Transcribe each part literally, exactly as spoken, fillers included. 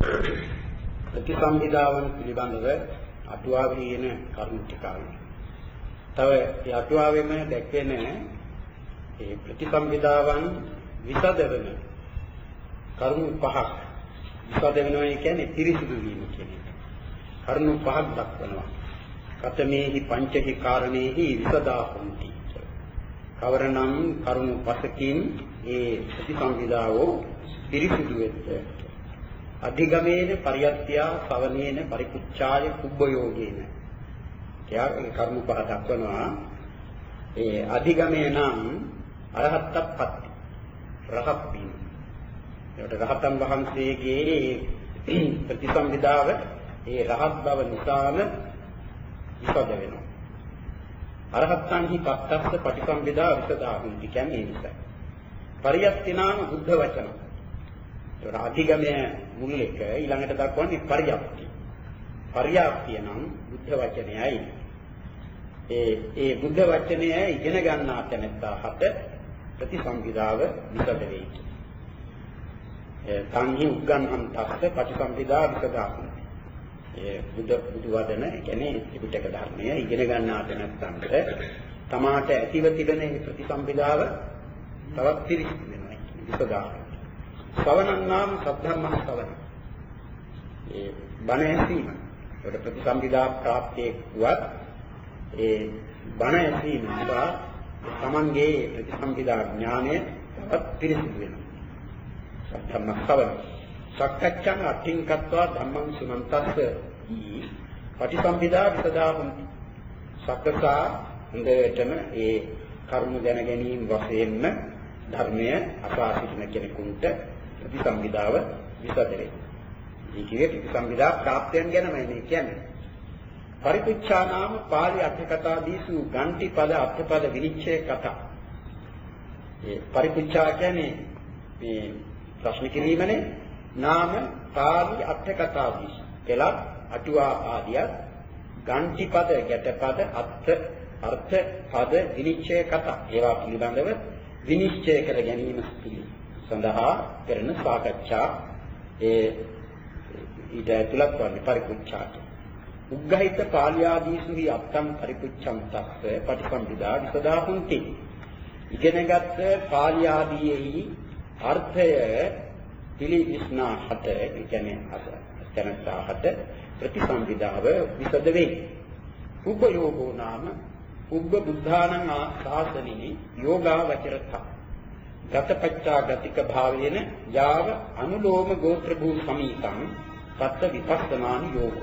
ප්‍රතිසංවිධාවන් පිළිබඳව අටුවාවේ කියන කරුණු ටිකයි. තව ඒ අටුවාවෙම දැක්වෙන ඒ ප්‍රතිසංවිධාවන් විසදවන කරුණු පහක් විසද වෙනවා කියන්නේ පිරිසිදු වීම කියන එක. කරුණු පහක් දක්වනවා. කතමේහි පංචහි කාරණේහි විසදා හොಂತಿ. කවරනම් කරුණු පහකින් ඒ ප්‍රතිසංවිධාවෝ පිරිසිදු වෙද්ද අධිගමේන පරියත්ත්‍යා සවනේන පරිපුච්ඡාය කුබ්බයෝගේන. ඒ කරුණු පහ දක්වනවා. ඒ අධිගමේ නම් අරහත්ත්වපත්ති රහත් වීම. ඒකට රහතන් වහන්සේගේ ප්‍රතිසංවිධාව ඒ රහත් බව නිසාම විසද වෙනවා. අරහත්යන්හි පත්තස්ස පටිසංවිධා විසදාහුන් කියන්නේ නිසා. පරියත්තිනාම බුද්ධ වචන. ඒකට අධිගමයේ මුල් එක ඊළඟට දක්වන්නේ පරියප්ති. පරියප්තිය නම් බුද්ධ වචනයයි. ඒ ඒ බුද්ධ වචනය ඉගෙන ගන්නා තැනැත්තා හත ප්‍රතිසංවිධාව විසද වෙයි. ඒ සංහි උග්ගන්හම් තස්ස පටිසංවිධා විසදාහුන්. ඒ බුදු බුදු වදන කියන්නේ ත්‍රිපිටක ධර්මය ඉගෙන ගන්නා තැනැත්තන්ට තමාට ඇතිව තිබෙන ප්‍රතිසංවිධාව තවත් පිරිසිදු වෙනවා විසදාහුන්. ශ්‍රවණං නාම සද්ධර්ම ශ්‍රවණ. ඒ බණ ඇසීම. ඒකට ප්‍රතිසංවිධා ප්‍රාප්තියේ වත් ඒ බණ ඇසීම නිසා තමන්ගේ ප්‍රතිසංවිධා ඥානය තවත් පිරිසිදු වෙනවා. සද්ධර්ම ශ්‍රවණ. සක්කච්ඡං අට්ඨින්කත්වා ධම්මං සුමන්තස්ස ඊ පටිසංවිධා විසදාහුන්. සක්කසා හොඳටම ඒ කරුණ දැන ගැනීම වශයෙන්ම ධර්මය අසා සිටින කෙනෙකුට ප්‍රතිසංවිධාව විසද වේ. මේ කියේ ප්‍රතිසංවිධා ප්‍රාප්තයන් ගැනමයි මේ කියන්නේ. පරිපුච්ඡා නාම පාළි අර්ථකථා දීසු ගණ්ටි පද අර්ථපද විනිශ්චය කතා. ඒ පරිපුච්ඡා කියන්නේ මේ ප්‍රශ්න කිරීමනේ. නාම පාළි අර්ථකථා දීසු කියලා අටුවා ආදිය ගණ්ටි පද ගැටපද අර්ථ අර්ථ පද විනිශ්චය කතා. ඒවා පිළිබඳව විනිශ්චය කර ගැනීම සඳහා කරන සාකච්ඡා ඒ ඊට ඇතුළත් වන්නේ පරිපුච්ඡාට. උග්ගහිත පාළියාදීසුහි අත්තම් පරිපුච්ඡම් තස්ස පටිසංවිධා විසදාහුන්ති. ඉගෙනගත් පාළියාදීෙහි අර්ථය පිළිවිස්නා හත කියන්නේ අසතනතා හත ප්‍රතිසංවිධාව විසද වේ. උපයෝගෝ නාම උබ්බ බුද්ධානං ආසාසනිනි යෝගාවචරත ගතපච්චා ගතික භාවේන යාව අනුලෝම ගෝත්‍ර භූ සමීතං සත්‍ය විපස්සනානි යෝගෝ.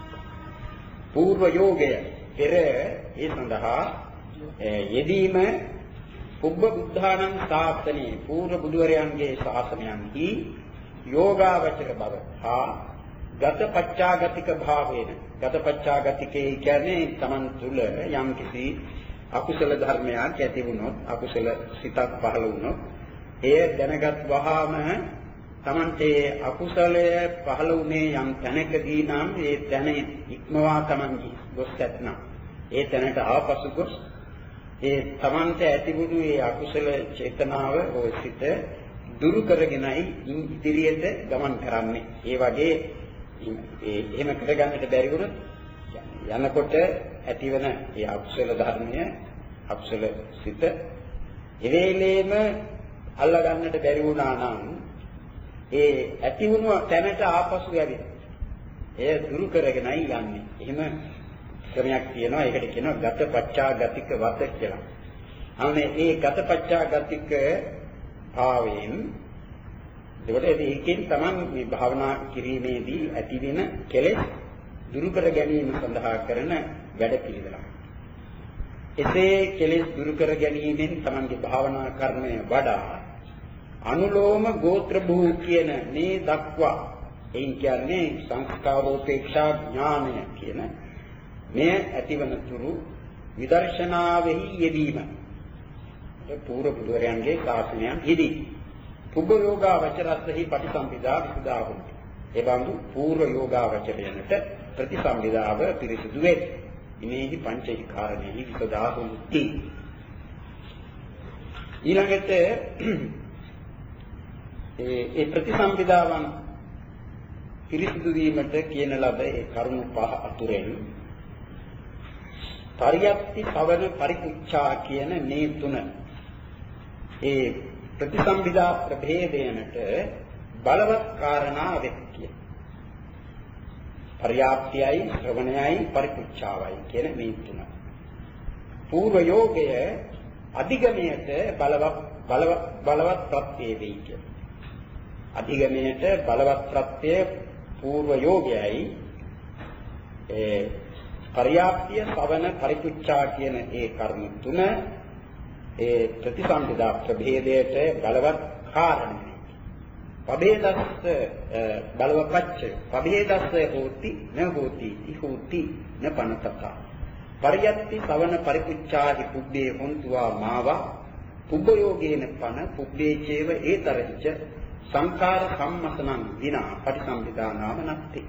పూర్ව යෝගය පෙර ඒ සඳහා යෙදීම උබ්බ බුද්ධානං ශාසනේ పూర్ව බුදුවරයන්ගේ ශාසනයන්හි යෝගාවචර බව හා ගතපච්චා ගතික භාවේන ගතපච්චා ගතිකේ කියන්නේ තමන් තුළ යම් කිසි අකුසල ධර්මයක් ඇති වුණොත් අකුසල සිතක් පහළ වුණොත් එය දැනගත් වහාම තමන්ට අකුසලය පහළ වුණේ යම් තැනකදී නම් ඒ තැන ඉක්මවා තමන් ගොස් නැත්නම් ඒ තැනට ආපසු ගොස් ඒ තමන්ට ඇතිවුණු ඒ අකුසල චේතනාව හෝ සිත දුරු කරගෙනයි ඉදිරියට ගමන් කරන්නේ. ඒ වගේ ඒ එහෙම කරගන්නට බැරි වුණොත් යනකොට ඇතිවන ඒ අකුසල ධර්මය අකුසල සිත එවේලේම අල්ලා ගන්නට බැරි වුණා නම් ඒ ඇති වුණු තැනට ආපසු යවිද එය දුරු කරගෙනයි යන්නේ. එහෙම ක්‍රමයක් තියෙනවා. ඒකට කියනවා ගතපච්චා ගතික වත කියලා. අනේ ඒ ගතපච්චා ගතික භාවයෙන් ඒකට ඒකෙන් තමයි මේ භාවනා කිරීමේදී ඇතිවෙන කෙලෙස් දුරු කර ගැනීම සඳහා කරන වැඩ පිළිවෙලක්. එසේ කෙලෙස් දුරු කර ගැනීමෙන් තමන්ගේ භාවනා කර්මය වඩා අනුලෝම ගෝත්‍ර භූ කියන මේ දක්වා එයින් කියන්නේ සංස්කාරෝපේක්ෂා ඥානය කියන මේ ඇතිවන තුරු විදර්ශනාවෙහි යෙදීම. ඒ పూర్ව බුදුරයන්ගේ ශාසනයන් යෙදී පුබ්බ යෝගාවචරස්සහි පටිසංවිධා විසදාහුන්. ඒ බඳු పూర్ව යෝගාවචරයන්ට ප්‍රතිසංවිධාව පිරිසිදු වේ. ඉමේහි පංචෛ කාරණේහි විසදාහුන්ති. ඊළඟට ඒ ඒ ප්‍රතිසංවිධාවන් පිරිසිදු වීමට කියන ලද ඒ කරුණු පහ අතුරෙන් පරියප්ති සවන පරිපුච්ඡා කියන මේ තුන ඒ ප්‍රතිසම්පදා ප්‍රභේදයනට බලවත් කාරණා වෙක්කිය. පරියාප්තියයි ශ්‍රවණයයි පරිපුච්ඡාවයි කියන මේ තුන. పూర్ව යෝගය අධිගමයට බලවත් බලවත් බලවත් ප්‍රත්‍ය වෙයි කියන. අධිගමයට බලවත් ප්‍රත්‍ය పూర్ව යෝගයයි ඒ පරියාප්තිය ශ්‍රවණ පරිපුච්ඡා කියන ඒ කර්ම තුන ඒ ප්‍රතිසම්පදා ප්‍රභේදයට බලවත් කාරණයි. පබේදස්ස බලවපච්චය පබේදස්ස හෝති න හෝති ඉහෝති න පනතක පරියත්ති සවන පරිපුච්ඡාහි පුබ්බේ හොන්තුවා මාවා පුබ්බයෝගේන පන පුබ්බේ චේව ඒතරච්ච සංඛාර සම්මසනං විනා පටිසම්පදා නාම නැති.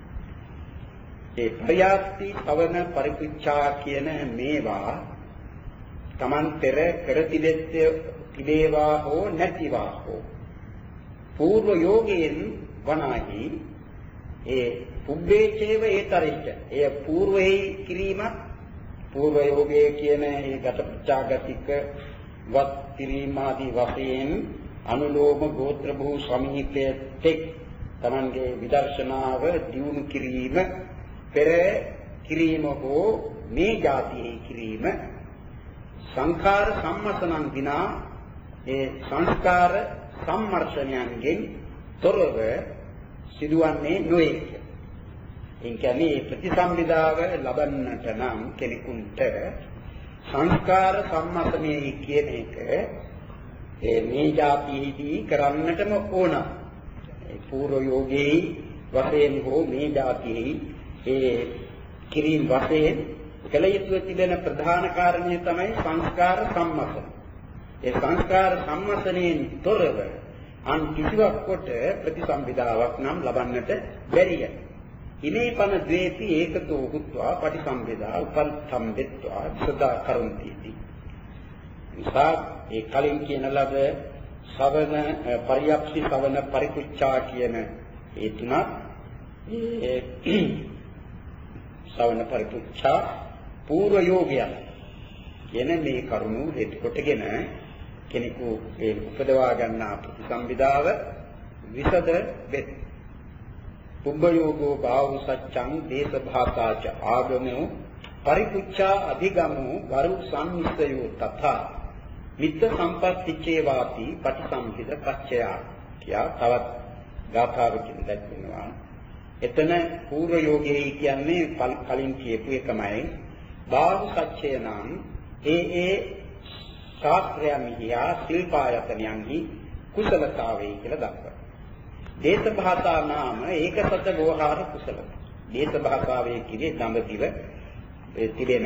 ඒ පරියත්ති සවන පරිපුච්ඡා කියන මේවා Taman පෙර කර තිබේවා හෝ නැතිවා හෝ పూర్ව යෝගයෙන් වනාහි ඒ පුබ්බේ චේව ඒතරිච්ච එය పూర్වෙහි කිරීමත් పూర్ව යෝගයේ කියන ඒ ගතපච්චාගතික වත් කිරීම ආදී වශයෙන් අනුලෝම ගෝත්‍ර භූ සමීපයේ තෙක් Tamanගේ විදර්ශනාව දියුණු කිරීම පෙර කිරීම හෝ මේ જાතියෙහි කිරීම සංඛාර සම්මසනං විනා ඒ සංස්කාර සම්මර්ෂණයන්ගෙන් තොරව සිදුවන්නේ නොවේ. ඒ කියන්නේ ප්‍රතිසම්පදාව ලබන්නට නම් කෙනෙකුට සංස්කාර සම්මර්ෂණයේ කියන එක ඒ මේ જાතියෙහිදී කරන්නටම ඕන. ඒ పూర్ව යෝගයේ වශයෙන් හෝ මේ જાතියෙහි ඒ කිරීම වශයෙන් කළ යුතු තිබෙන ප්‍රධාන කාරණය තමයි සංස්කාර සම්මර්ෂණ. ඒ සංස්කාර සම්මසණයෙන් තොරව අන් කිසිවක් කොට ප්‍රතිසම්පදාවක් නම් ලබන්නට බැරිය. ඉමේ පන ද්වේති ඒකතෝ හුත්වා පටිසම්පදා උපන්තම්බෙත්වා සදා කරන්තිති. නිසා ඒ කලින් කියන ලද ශ්‍රවණ පරියප්ති ශ්‍රවණ පරිපුච්ඡා කියන ඒ තුන ඒ ශ්‍රවණ පරිපුච්ඡා పూర్ව යෝගයන් කියන මේ කරුණු හේතු කොටගෙන කෙනෙකු ඒ උපදවා ගන්නා ප්‍රතිසම්පදාව විසද වෙත්. පුබ්බයෝගෝ බාහු සච්ඡං දේශ භාසාච ආගමෝ පරිපුච්ඡා අධිගමෝ ගරු සම්මිස්සයෝ තථා මිත්ත සම්පත්තිචේ වාති පටිසම්පිද පච්චයා කියා තවත් ගාථාවකින් දැක්වෙනවා. එතන పూర్ව යෝගයේ කියන්නේ කලින් කියපු එකමයි. බාහු සච්ඡය නම් ඒ ඒ ශාස්ත්‍රයන්හි ශිල්පායතනයන්හි කුසලතාවයි කියලා දක්වනවා. දේශ භාෂා නාම ඒකසත වෝහාර කුසලතා. දේශ භාෂාවේ කියේ දඹදිව තිබෙන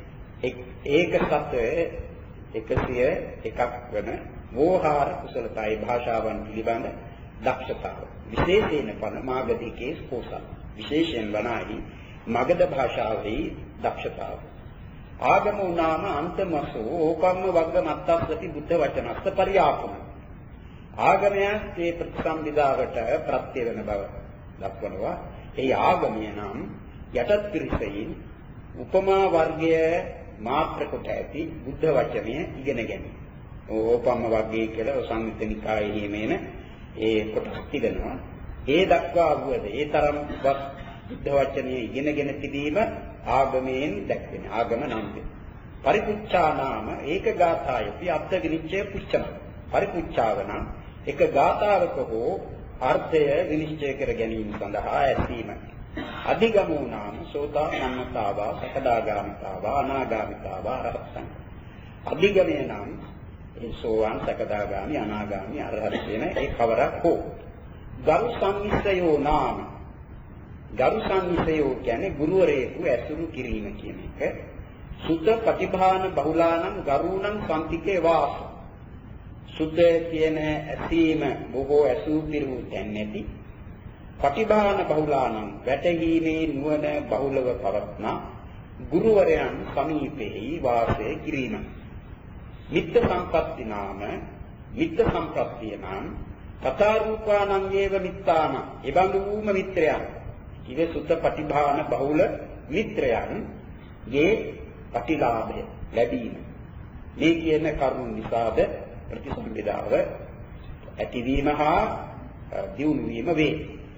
ඒකසත එකසිය එකක් වන වෝහාර කුසලතායි භාෂාවන් පිළිබඳ දක්ෂතාව. විශේෂයෙන් පන මාගධිකේ ස්පෝසල්. විශේෂයෙන් වනාහි මගධ භාෂාවේ දක්ෂතාව. ආගමෝ නාම අන්තමසෝ ඕකම්ම වග්ග මත්තස්සති බුද්ධ වචනස්ස පරියාපන. ආගමයන් මේ ප්‍රතිසම්පදාවට ප්‍රත්‍ය වෙන බව දක්වනවා. ඒ ආගමය නම් යටත් පිරිසෙයින් උපමා වර්ගය මාත්‍ර කොට ඇති බුද්ධ වචනය ඉගෙන ගැනීම. ඕපම්ම වර්ගය කියලා සංයුත්ත නිකායේ මේන ඒ කොටස් තිබෙනවා. ඒ දක්වා වුවද ඒ තරම් බුද්ධ වචනය ඉගෙනගෙන තිබීම ආගමයෙන් දැක්වෙන ආගම නම් වේ. පරිපුච්ඡා නාම ඒක ගාථායති අර්ථ විනිශ්චය පුච්චන. පරිපුච්ඡාව නම් එක ගාථාවක හෝ අර්ථය විනිශ්චය කර ගැනීම සඳහා ඇසීම. අධිගමෝ නාම සෝතාපන්නතාවා සකදාගාමිතාවා අනාගාමිතාවා අරහතං. අධිගමය නම් ඒ සෝවාන් සකදාගාමි අනාගාමි අරහත් වෙන ඒ කවරක් හෝ. ගරු සම්මිස්සයෝ නාම ගරු සම්මිසයෝ කියන්නේ ගුරුවරයෙකු ඇසුරු කිරීම කියන එක. සුත ප්‍රතිභාන බහුලානම් ගරුණං සම්තිකේ වාස. සුත කියන ඇසීම බොහෝ ඇසූ පිරු දැන්නේති. ප්‍රතිභාන බහුලානම් වැටහීමේ නුවණ බහුලව පවත්නා ගුරුවරයන් සමීපෙහි වාසය කිරීම. මිත්‍ත සම්පත්ති නාම මිත්‍ත සම්ප්‍රත්තිය නම් තථා රූපානං ඒව මිත්තාන එබඳු වූම මිත්‍රයන් ඉවේ සුත පටිභාන බහුල මිත්‍රයන් ගේ ප්‍රතිලාභය ලැබීම මේ කියන කරුණ නිසාද ප්‍රතිසම්පදාව ඇතිවීම හා දියුණු වීම වේ.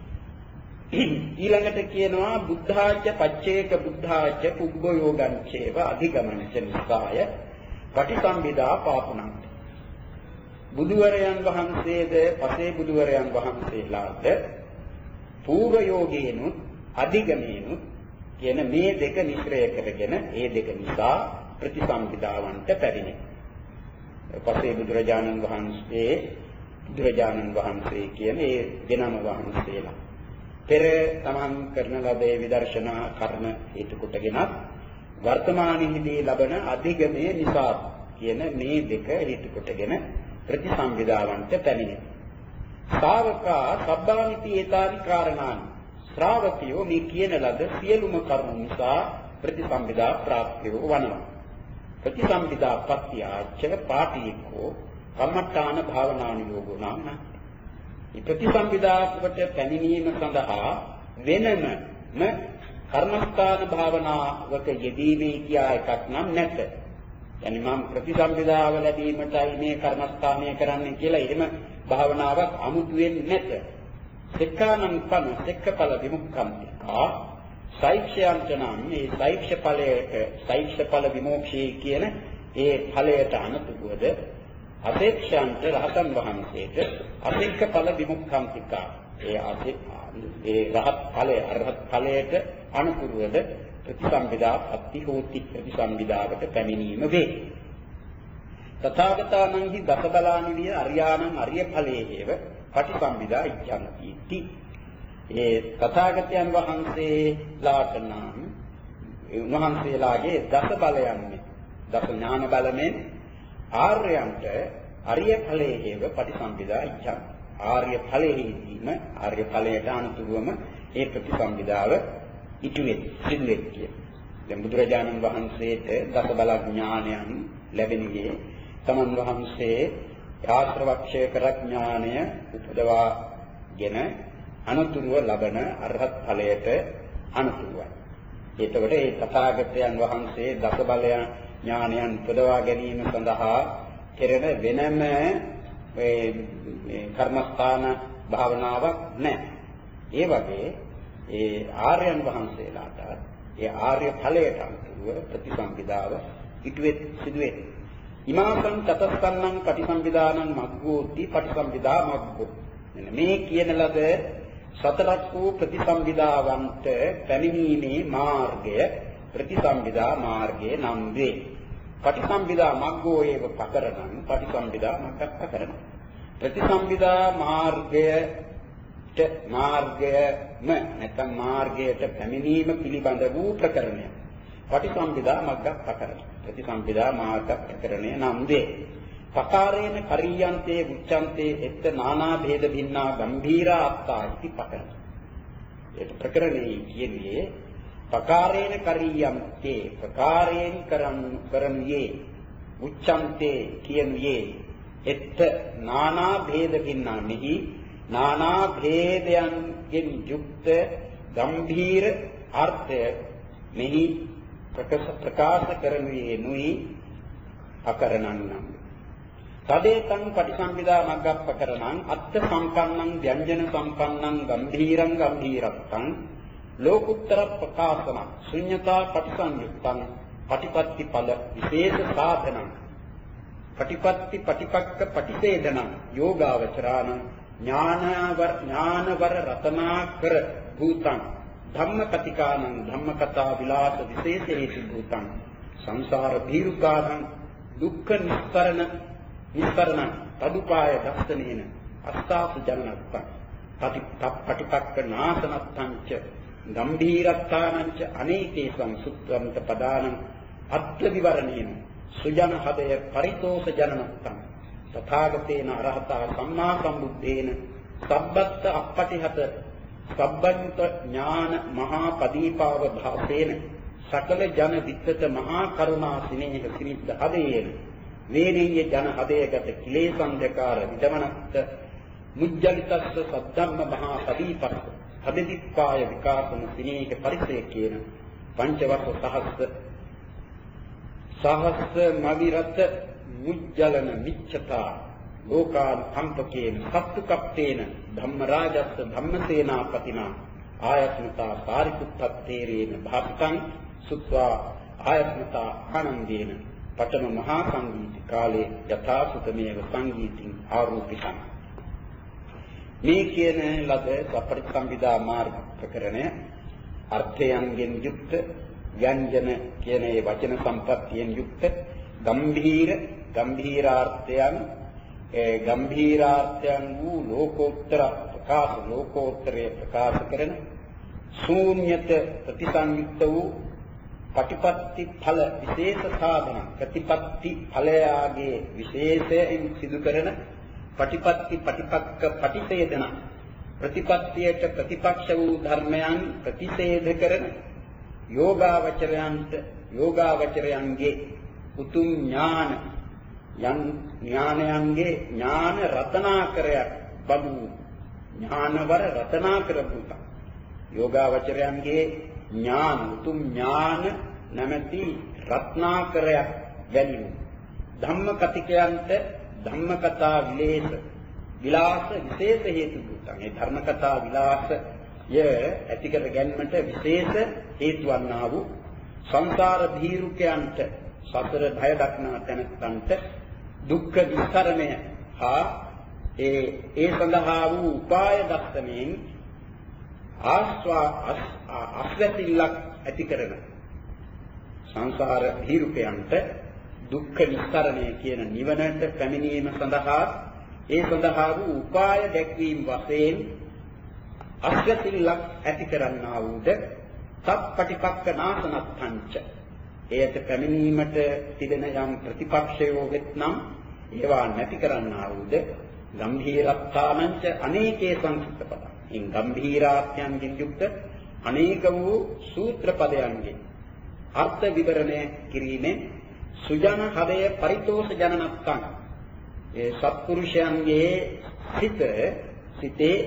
ඊළඟට කියනවා බුද්ධාච පච්චේක බුද්ධාච පුබ්බයෝගං චේව අධිගමනච නිසාය පටිසම්භිදා පාපුණං. බුදුවරයන් වහන්සේද පසේ බුදුවරයන් වහන්සේලාට පූර්ව යෝගේනුත් අධිගමේනුත් කියන මේ දෙක නිශ්‍රය කරගෙන ඒ දෙක නිසා ප්‍රතිසම්භිදාවන්ට පැමිණේ. පසේ බුදුරජාණන් වහන්සේ බුදුරජාණන් වහන්සේ කියන ඒ දෙනම වහන්සේලා පෙර තමන් කරන ලද විදර්ශනා කර්ම හේතු කොටගෙනත් වර්තමානයේදී ලබන අධිගමයේ නිසා කියන මේ දෙක හේතු කොටගෙන ප්‍රතිසම්විදාවන්ට පැමිණේ. ශ්‍රාවකා සබ්බානිති ඒතානි කාරණානි ශ්‍රාවකයෝ මේ කියන ලද සියලුම කරුණු නිසා ප්‍රතිසම්විදා ප්‍රාප්තියෝ වනවා. ප්‍රතිසම්විදා පත්‍යාච පාටියකෝ කම්මඨාන භාවනානුයෝගෝ නාම. මේ ප්‍රතිසම්විදාවට පැමිණීම සඳහා වෙනම කර්මස්ථාන භාවනාවක යෙදීමේ කියා එකක් නම් නැත. يعني මම ප්‍රතිසම්විදාව ලැබීමටයි මේ කර්මස්ථානය කරන්නේ කියලා එහෙම භාවනාවක් අමුතුවෙන් නැත. සෙක්කානම් පන සෙක්කඵල විමුක්ඛන්තිකා සෛක්ෂයන්ට නම් මේ සෛක්ෂ ඵලයට සෛක්ෂ ඵල විමෝක්ෂී කියන ඒ ඵලයට අනුතුවද අපේක්ෂාන්ත රහතන් වහන්සේට අසෙක්ක ඵල විමුක්ඛන්තිකා ඒ ඒ රහත් ඵලය අරහත් ඵලයට අනුතුවද ප්‍රතිසම්විදා අත්ති හෝති ප්‍රතිසම්විදාවට පැමිණීම වේ. තථාගතානං හි දසබලානි විය අරියාණං අරිය ඵලයේව පටිසම්විදා ඉච්ඡන්ති. ඒ තථාගතයන් වහන්සේලාට නම් උන්වහන්සේලාගේ දස බලයන් දස ඥාන බලයෙන් ආර්යයන්ට අරිය ඵලයේව පටිසම්විදා ඉච්ඡන්ති. ආර්ය ඵලයේදීම ආර්ය ඵලයට අනුතුරුවම ඒ ප්‍රතිසම්විදාව ඉටුවේ සිදුවේ කිය. දැන් බුදුරජාණන් වහන්සේට දස බල ඥානයන් ලැබෙනගේ තමන් වහන්සේ ආශ්‍රවක්ෂය කර ඥානය උපදවාගෙන අනුතුරුව ලබන අරහත් ඵලයට අනුතුරුවයි. ඒතකොට ඒ තථාගතයන් වහන්සේ දස බල ඥානයන් උපදවා ගැනීම සඳහා කෙරෙන වෙනම මේ කර්මස්ථාන භාවනාවක් නැහැ. ඒ වගේ ඒ ආර්යයන් වහන්සේලාට ඒ ආර්ය ඵලයට අනුව ප්‍රතිසම්විදාව ඉටුවේ සිදුවේ. ඉමාසං තතස්සන්නං පටිසම්විදානං මග්ගෝති පටිසම්විදා මග්ගෝ. මෙන්න මේ කියන ලද සතරක් වූ ප්‍රතිසම්විදාවන්ට පැමිණීමේ මාර්ගය ප්‍රතිසම්විදා මාර්ගය නම් වේ. පටිසම්විදා මග්ගෝ ඒව පකරණං පටිසම්විදා මග්ගක් පකරණ. ප්‍රතිසම්විදා මාර්ගය මාර්ගයම නැත්නම් මාර්ගයට පැමිණීම පිළිබඳ වූ ප්‍රකරණය. පටිසම්භිදා මග්ගක් ප්‍රකරණ. ප්‍රතිසම්භිදා මාර්ග ප්‍රකරණය නම් වේ. පකාරේන කරියන්තේ උච්ඡන්තේ එත් නානා භේද භින්නා ගම්භීරා අත්තා इति ප්‍රකරණ. ඒක ප්‍රකරණේ කියන්නේ පකාරේන කරියන්තේ ප්‍රකාරයෙන් කරන් කරන්නේ උච්ඡන්තේ කියන්නේ එත් නානා භේද භින්නා මෙහි නානා භේදයන්ගෙන් යුක්ත ගම්භීර අර්ථය මෙහි ප්‍රකාශ කරනුයේ නුයි අකරණං නම්. තදේතං පටිසම්භිදා මග්ගප්පකරණං අත්ථ සම්පන්නං ව්‍යංජන සම්පන්නං ගම්භීරං ගම්භීරත්තං ලෝකුත්තර ප්‍රකාශන ශුන්‍යතා පටිසංයුක්තං පටිපත්ති ඵල විශේෂ සාධනං පටිපත්ති පටිපක්ක පටිසේදනං යෝගාවචරාණ ඥානවර ඥානවර රතනාකර භූතං ධම්මකතිකානං ධම්මකතා විලාස විශේෂේති භූතං සංසාර දීර්ඝානං දුක්ඛ නිස්තරණ නිස්තරණ තදුපාය දස්සනේන අස්තාසු ජනනත්තං පටි පටිපක්ක නාසනත්තං ච ගම්භීරත්තානං ච අනේකේසං සුත්‍රන්ත පදානං අත්ථ විවරණේන සුජන හදය පරිතෝෂ ජනනත්තං තථාගතේන අරහතා සම්මා සම්බුද්දේන සබ්බත් අප්පටිහත සබ්බන්ත ඥාන මහා පදීපාව භාසේන සකල ජන විත්තත මහා කරුණා සිනේහ සිනිද්ද හදේන වේනීය ජන හදයකට කිලේසං දකාර විදමනත් මුජ්ජලිතස්ස සද්ධම්ම මහා පදීපස්ස හදෙදිප්පාය විකාසන සිනේක පරිසය කියන පංචවස්ස සහස්ස සහස්ස මවිරත මුජ්ජලන මිච්ඡතා ලෝකාන් කම්පකේන සත්තුකප්පේන ධම්මරාජස්ස ධම්මසේනාපතිනා ආයස්මතා සාරිපුත්තත්තේරේන භාත්තං සුත්වා ආයස්මතා ආනන්දේන පඨම මහා සංගීත කාලේ යථා සුතමේව සංගීතින් ආරූපිතං. මේ කියන ලද සපරිසම්පදා මාර්ග ප්‍රකරණය අර්ථයන්ගෙන් යුක්ත ව්‍යංජන කියන ඒ වචන සම්පත්තියෙන් යුක්ත ගම්භීර ගම්භීරාර්ථයන් ඒ ගම්භීරාර්ථයන් වූ ලෝකෝත්තර ප්‍රකාශ ලෝකෝත්තරයේ ප්‍රකාශ කරන ශූන්‍යත ප්‍රතිසංයුක්ත වූ පටිපත්ති ඵල විශේෂ සාධන ප්‍රතිපත්ති ඵලයාගේ විශේෂයෙන් සිදු කරන පටිපත්ති පටිපක්ක පටිසේදන ප්‍රතිපත්තියට ප්‍රතිපක්ෂ වූ ධර්මයන් ප්‍රතිසේධ කරන යෝගාවචරයන්ට යෝගාවචරයන්ගේ උතුම් ඥාන යන් ඥානයන්ගේ ඥාන රතනාකරයක් බඳු ඥානවර රතනාකර පුත යෝගාවචරයන්ගේ ඥාන උතුම් ඥාන නැමැති රත්නාකරයක් වැනිනු ධම්ම කතිකයන්ට ධම්ම කතා විලේස විලාස විශේෂ හේතු පුතන් ඒ ධර්ම කතා විලාසය ඇති කර ගැනීමට විශේෂ හේතු වන්නා වූ සංසාර භීරුකයන්ට සතර භය දක්නා තැනැත්තන්ට දුක්ඛ විස්තරණය හා ඒ ඒ සඳහා වූ උපාය දක්ෂමෙන් ආස්වා අස්වැසිල්ලක් ඇති කරන සංසාර භීරුකයන්ට දුක්ඛ විස්තරණය කියන නිවනට පැමිණීම සඳහා ඒ සඳහා වූ උපාය දැක්වීම වශයෙන් අස්වැසිල්ලක් ඇති කරන්නා වූද සත්පටිපක්ක නාසනත්තංච එයට පැමිණීමට තිබෙන යම් ප්‍රතිපක්ෂයෝ වෙත්නම් ඒවා නැති කරන්නා වූද ගම්භීරත්තානංච අනේකේ සංස්කෘත පද. ඉන් ගම්භීරාත්‍යයන්ගෙන් යුක්ත අනේක වූ සූත්‍ර පදයන්ගෙන් අර්ථ විවරණය කිරීමෙන් සුජන හදය පරිතෝෂ ජනනත්තං ඒ සත්පුරුෂයන්ගේ සිත සිතේ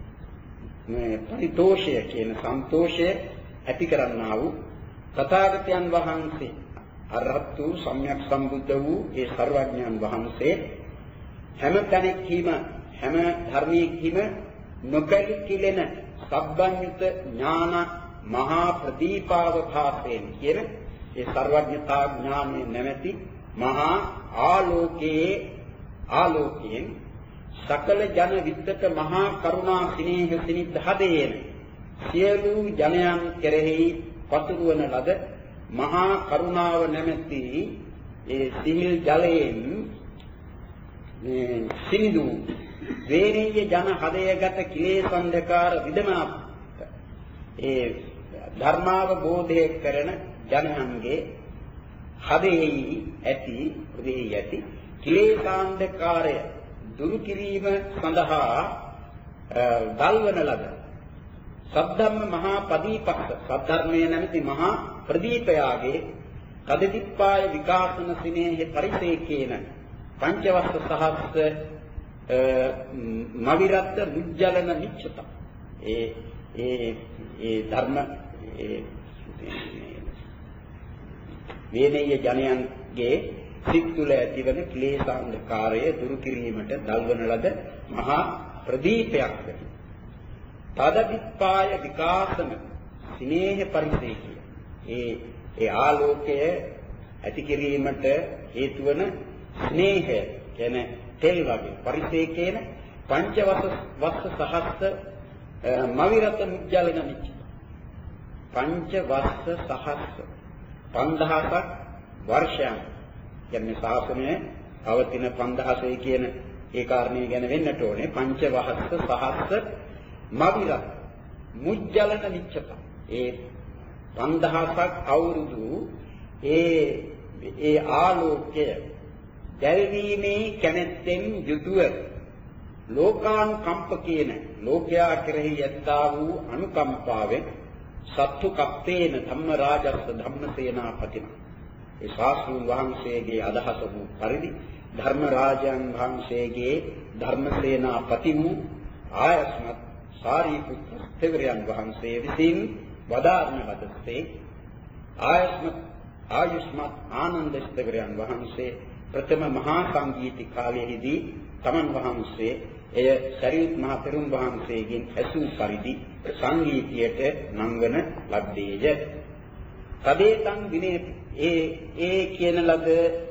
මේ පරිතෝෂය කියන සන්තෝෂය ඇති කරන්නා වූ තථාගතයන් වහන්සේ අරහත් වූ සම්්‍යක් සම්බුද්ධ වූ ඒ සර්වඥයන් වහන්සේ හැම තැනෙකීම හැම ධර්මයකීම නොකැලකිලෙන සබ්බඤ්ඤුත ඥාන මහා ප්‍රදීපාව භාසයෙන් කියන ඒ සර්වඥතා ඥානයේ නැමැති මහා ආලෝකයේ ආලෝකයෙන් සකල ජන විද්දක මහා කරුණා සිනේහ සිනිද්ධහදේන සියලු ජනයන් කෙරෙහි පතුරවන ලද මහා කරුණාව නැමැති ඒ සිහිල් ජලයෙන් මේ සිනිඳු වේනීය ජන හදයගත කිලේසන්ධකාර විදමා ඒ ධර්මාවබෝධය කරන ජනයන්ගේ හදෙහි ඇති හදෙහි ඇති කිලේසාන්ධකාරය දුරු කිරීම සඳහා දල්වන ලද සද්ධම්ම මහා පදීපක්ෂ සද්ධර්මයේ නැමැති මහා ප්‍රදීපයාගේ කදදිප්පාය විකාශන සිනේහි පරිසේකේන පංචවස්ස සහස්ස මවිරත් මුජ්ජලන නිච්ඡත ඒ ඒ ඒ ධර්ම ඒ වේනීය ජනයන්ගේ සිත් තුළ ඇතිවන ක්ලේශාන්ධකාරය දුරු කිරීමට දල්වන ලද මහා ප්‍රදීපයක් වේ. තදදිප්පාය විකාශන සිනේහ පරිසේකේ ඒ ඒ ආලෝකය ඇති කිරීමට හේතු වන ස්නේහය කියන තෙල් වගේ පරිසේකේන පංචවස්ස වස්ස සහස්ස මවිරත මුජ්ජලන මිච්ඡ පංච වස්ස සහස්ස පන්දහසක් වර්ෂයන් කියන්නේ ශාසනයේ පවතින පන්දහසයි කියන ඒ කාරණේ ගැන වෙන්නට ඕනේ පංච වස්ස සහස්ස මවිරත මුජ්ජලන මිච්ඡත ඒ පන්දහසක් අවුරුදු ඒ ඒ ආලෝකය දැල්වීමේ කැමැත්තෙන් යුතුව ලෝකානුකම්පකේන ලෝකයා කෙරෙහි යත්තා වූ අනුකම්පාවෙන් සත්තු කප්පේන ධම්මරාජස්ස ධම්මසේනාපතින ඒ ශාස්ත්‍රූන් වහන්සේගේ අදහස වූ පරිදි ධර්ම රාජයන් වහන්සේගේ ධර්මසේනාපති වූ ආයස්මත් සාරිපුත්‍ර තෙවරයන් වහන්සේ විසින් වදාරන ලදසේ ආයස්මත් ආයුෂ්මත් ආනන්ද තෙවරයන් වහන්සේ ප්‍රථම මහා සංගීති කාලයේදී තමන් වහන්සේ එය සරියුත් මහ තෙරුන් වහන්සේගෙන් ඇසූ පරිදි සංගීතයට නංවන ලද්දේය. තදේතං විනේ ඒ ඒ කියන ලද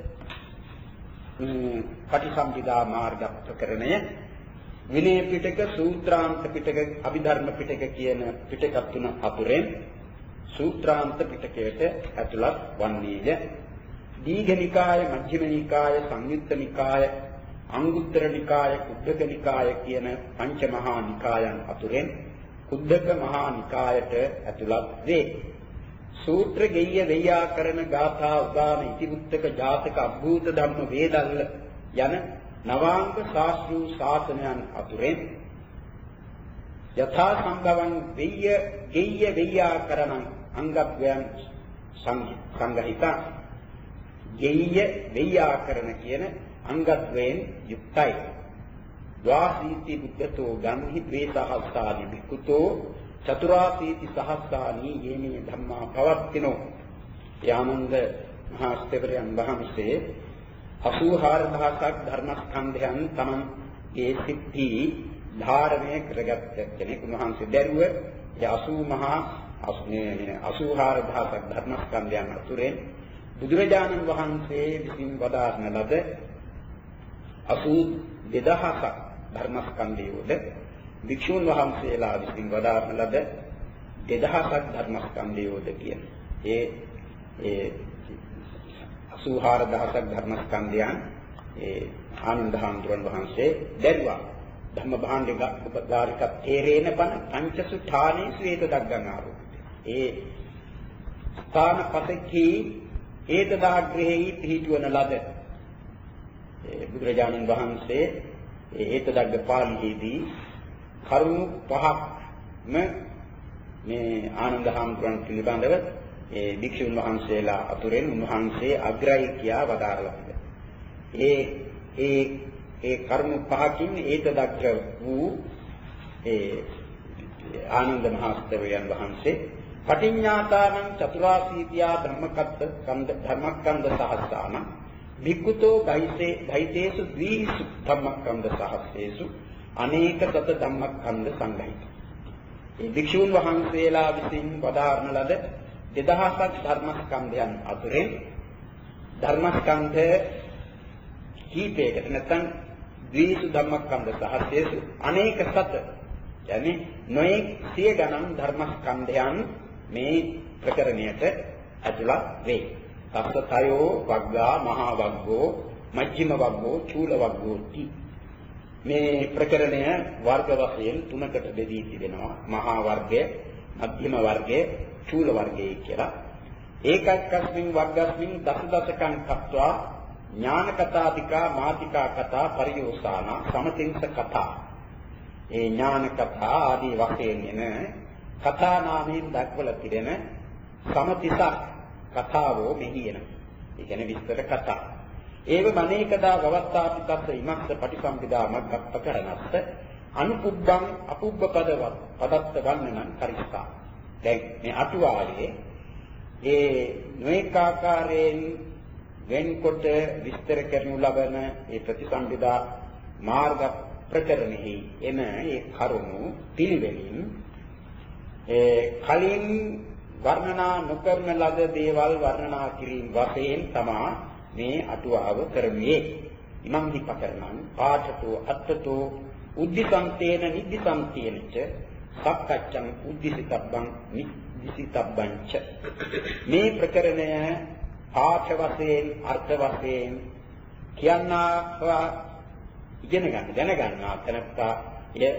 පටිසම්භිදා මාර්ග ප්‍රකරණය විනය පිටක සූත්‍රාන්ත පිටක අභිධර්ම පිටක කියන පිටක තුන අතුරෙන් සූත්‍රාන්ත පිටකයට ඇතුළත් වන්නේය. දීඝ නිකාය, මජ්ක්‍ධිම නිකාය, සංයුත්ත නිකාය, අංගුත්තර නිකාය, කුද්දක නිකාය කියන පංච මහා නිකායන් අතුරෙන් කුද්දක මහා නිකායට ඇතුළත් වේ. සූත්‍ර ගෙය්‍ය ව්‍යාකරණ ගාථා උදාන ඉතිවුත්තක ජාතක අභූත ධම්ම වේදල්ල යන නවාංග ශාස්ත්‍රීය ශාසනයන් අතුරෙන් යථා සම්භවං වෙය්‍ය ගෙය්‍ය ව්‍යාකරණ අංගත්වයන් සංගහිත ගෙය්‍ය ව්‍යාකරණ කියන අංගත්වයෙන් යුක්තයි. ද්වාසීති බුද්ධතෝ ගන්හි ද්වේසහස්සානි විකුතෝ චතුරාසීති සහස්සානි යේනේ ධම්මා පවත්තිනෝ. යානන්ද මහා ස්තවරයන් වහන්සේ අසූහාර දහසක් ධර්මස්කන්ධයන් තමන් ඒ සිද්ධි ධාරණය කරගත් කෙනෙක්. උන්වහන්සේ දරුව ඒ අසූ මහා අසූහාර දහසක් ධර්මස්කන්ධයන් අතුරෙන් බුදුරජාණන් වහන්සේ විසින් වදාරන ලද අසූ දෙදහසක් ධර්මස්කන්ධයෝද භික්ෂුන් වහන්සේලා විසින් වදාරන ලද දෙදහසක් ධර්මස්කන්ධයෝද කියන ඒ ඒ අසූහාර දහසක් ධර්මස්කන්ධයන් ඒ ආනන්ද හාමුදුරන් වහන්සේ දැරුවා. ධම්ම භාණ්ඩික උපදාරික තේරේන බණ පංචසු ඨානේ ශ්වේත දග්ගනාරෝ. ඒ ස්ථාන පතකි ඒතදාග්‍රහෙහි පිහිටුවන ලද ඒ බුදුරජාණන් වහන්සේ ඒ ඒතදග්ග පාළියේදී කරුණු පහක්ම මේ ආනන්ද හාමුදුරන් පිළිබඳව ඒ භික්ෂුන් වහන්සේලා අතුරෙන් උන්වහන්සේ අග්‍රයි කියා වදාරලා තිබෙනවා. ඒ ඒ ඒ කරුණු පහකින් ඒතදග්ග වූ ඒ ආනන්ද මහස්තවයන් වහන්සේ පටිඤ්ඤාතානං චතුරාසීතියා ධම්මකත්ත ස්කන්ධ ධර්මස්කන්ධ සහස්සාන භික්ඛුතෝ ගයිසේ ගයිතේසු ද්විසු ධම්මස්කන්ධ සහස්සේසු අනේක සත ධම්මස්කන්ධ සංගහිත. ඒ භික්ෂුන් වහන්සේලා විසින් වදාරන ලද දෙදහසක් ධර්මස්කන්ධයන් අතුරෙන් ධර්මස්කන්ධ කීපයකට නැත්නම් ද්විසු ධම්මස්කන්ධ සහස්සේසු අනේක සත යන්නේ නොයේ සිය ගණන් ධර්මස්කන්ධයන් මේ ප්‍රකරණයට ඇතුළත් වේ. සප්තතයෝ වග්ගා මහා වග්ගෝ මජ්ක්‍ධිම වග්ගෝ චූල වග්ගෝ ති. මේ ප්‍රකරණය වර්ග වශයෙන් තුනකට බෙදී තිබෙනවා. මහා වර්ගය, මධ්‍යම වර්ගය, චූල වර්ගය කියලා. ඒකක්කස්මින් වග්ගස්මින් දස දසකං කତ୍වා ඥාන කතාතිකා මාතිකා කතා පරියෝසාන සමතිංස කතා. ඒ ඥාන කතා ආදී වශයෙන් එන කතා නාමයෙන් දක්වලා තිබෙන සමතිසක් කතාවෝ මෙහි එන. ඒ කියන්නේ විස්තර කතා. ඒව මනේකදා වවත්තාපිතස්ස ඉමක්ස පටිසම්භිදා මග්ගප්පකරණස්ස අනුපුබ්බං අපුබ්බපදවත් පදත්ත වන්නනම් කරිස්සා. දැන් මේ අටුවාවේ ඒ නොඑක ආකාරයෙන් වෙන්කොට විස්තර කරනු ලබන ඒ ප්‍රතිසම්භිදා මාර්ග ප්‍රකරණෙහි එන ඒ කරුණු පිළිවෙලින් ඒ කලින් වර්ණනා නොකරන ලද දේවල් වර්ණනා කිරීම වශයෙන් තමා මේ අටුවාව කරන්නේ. ඉමං දීපකරණං පාඨතෝ අත්තතෝ උද්ධිසන්තේන නිද්ධිසන්තේනච සක්කච්ඡං උද්ධිසිතබ්බං නිද්ධිසිතබ්බංච. මේ ප්‍රකරණය පාඨ වශයෙන් අර්ථ වශයෙන් කියන්නා ඉගෙන ගන්න දැනගන්නා තැනත්තා එය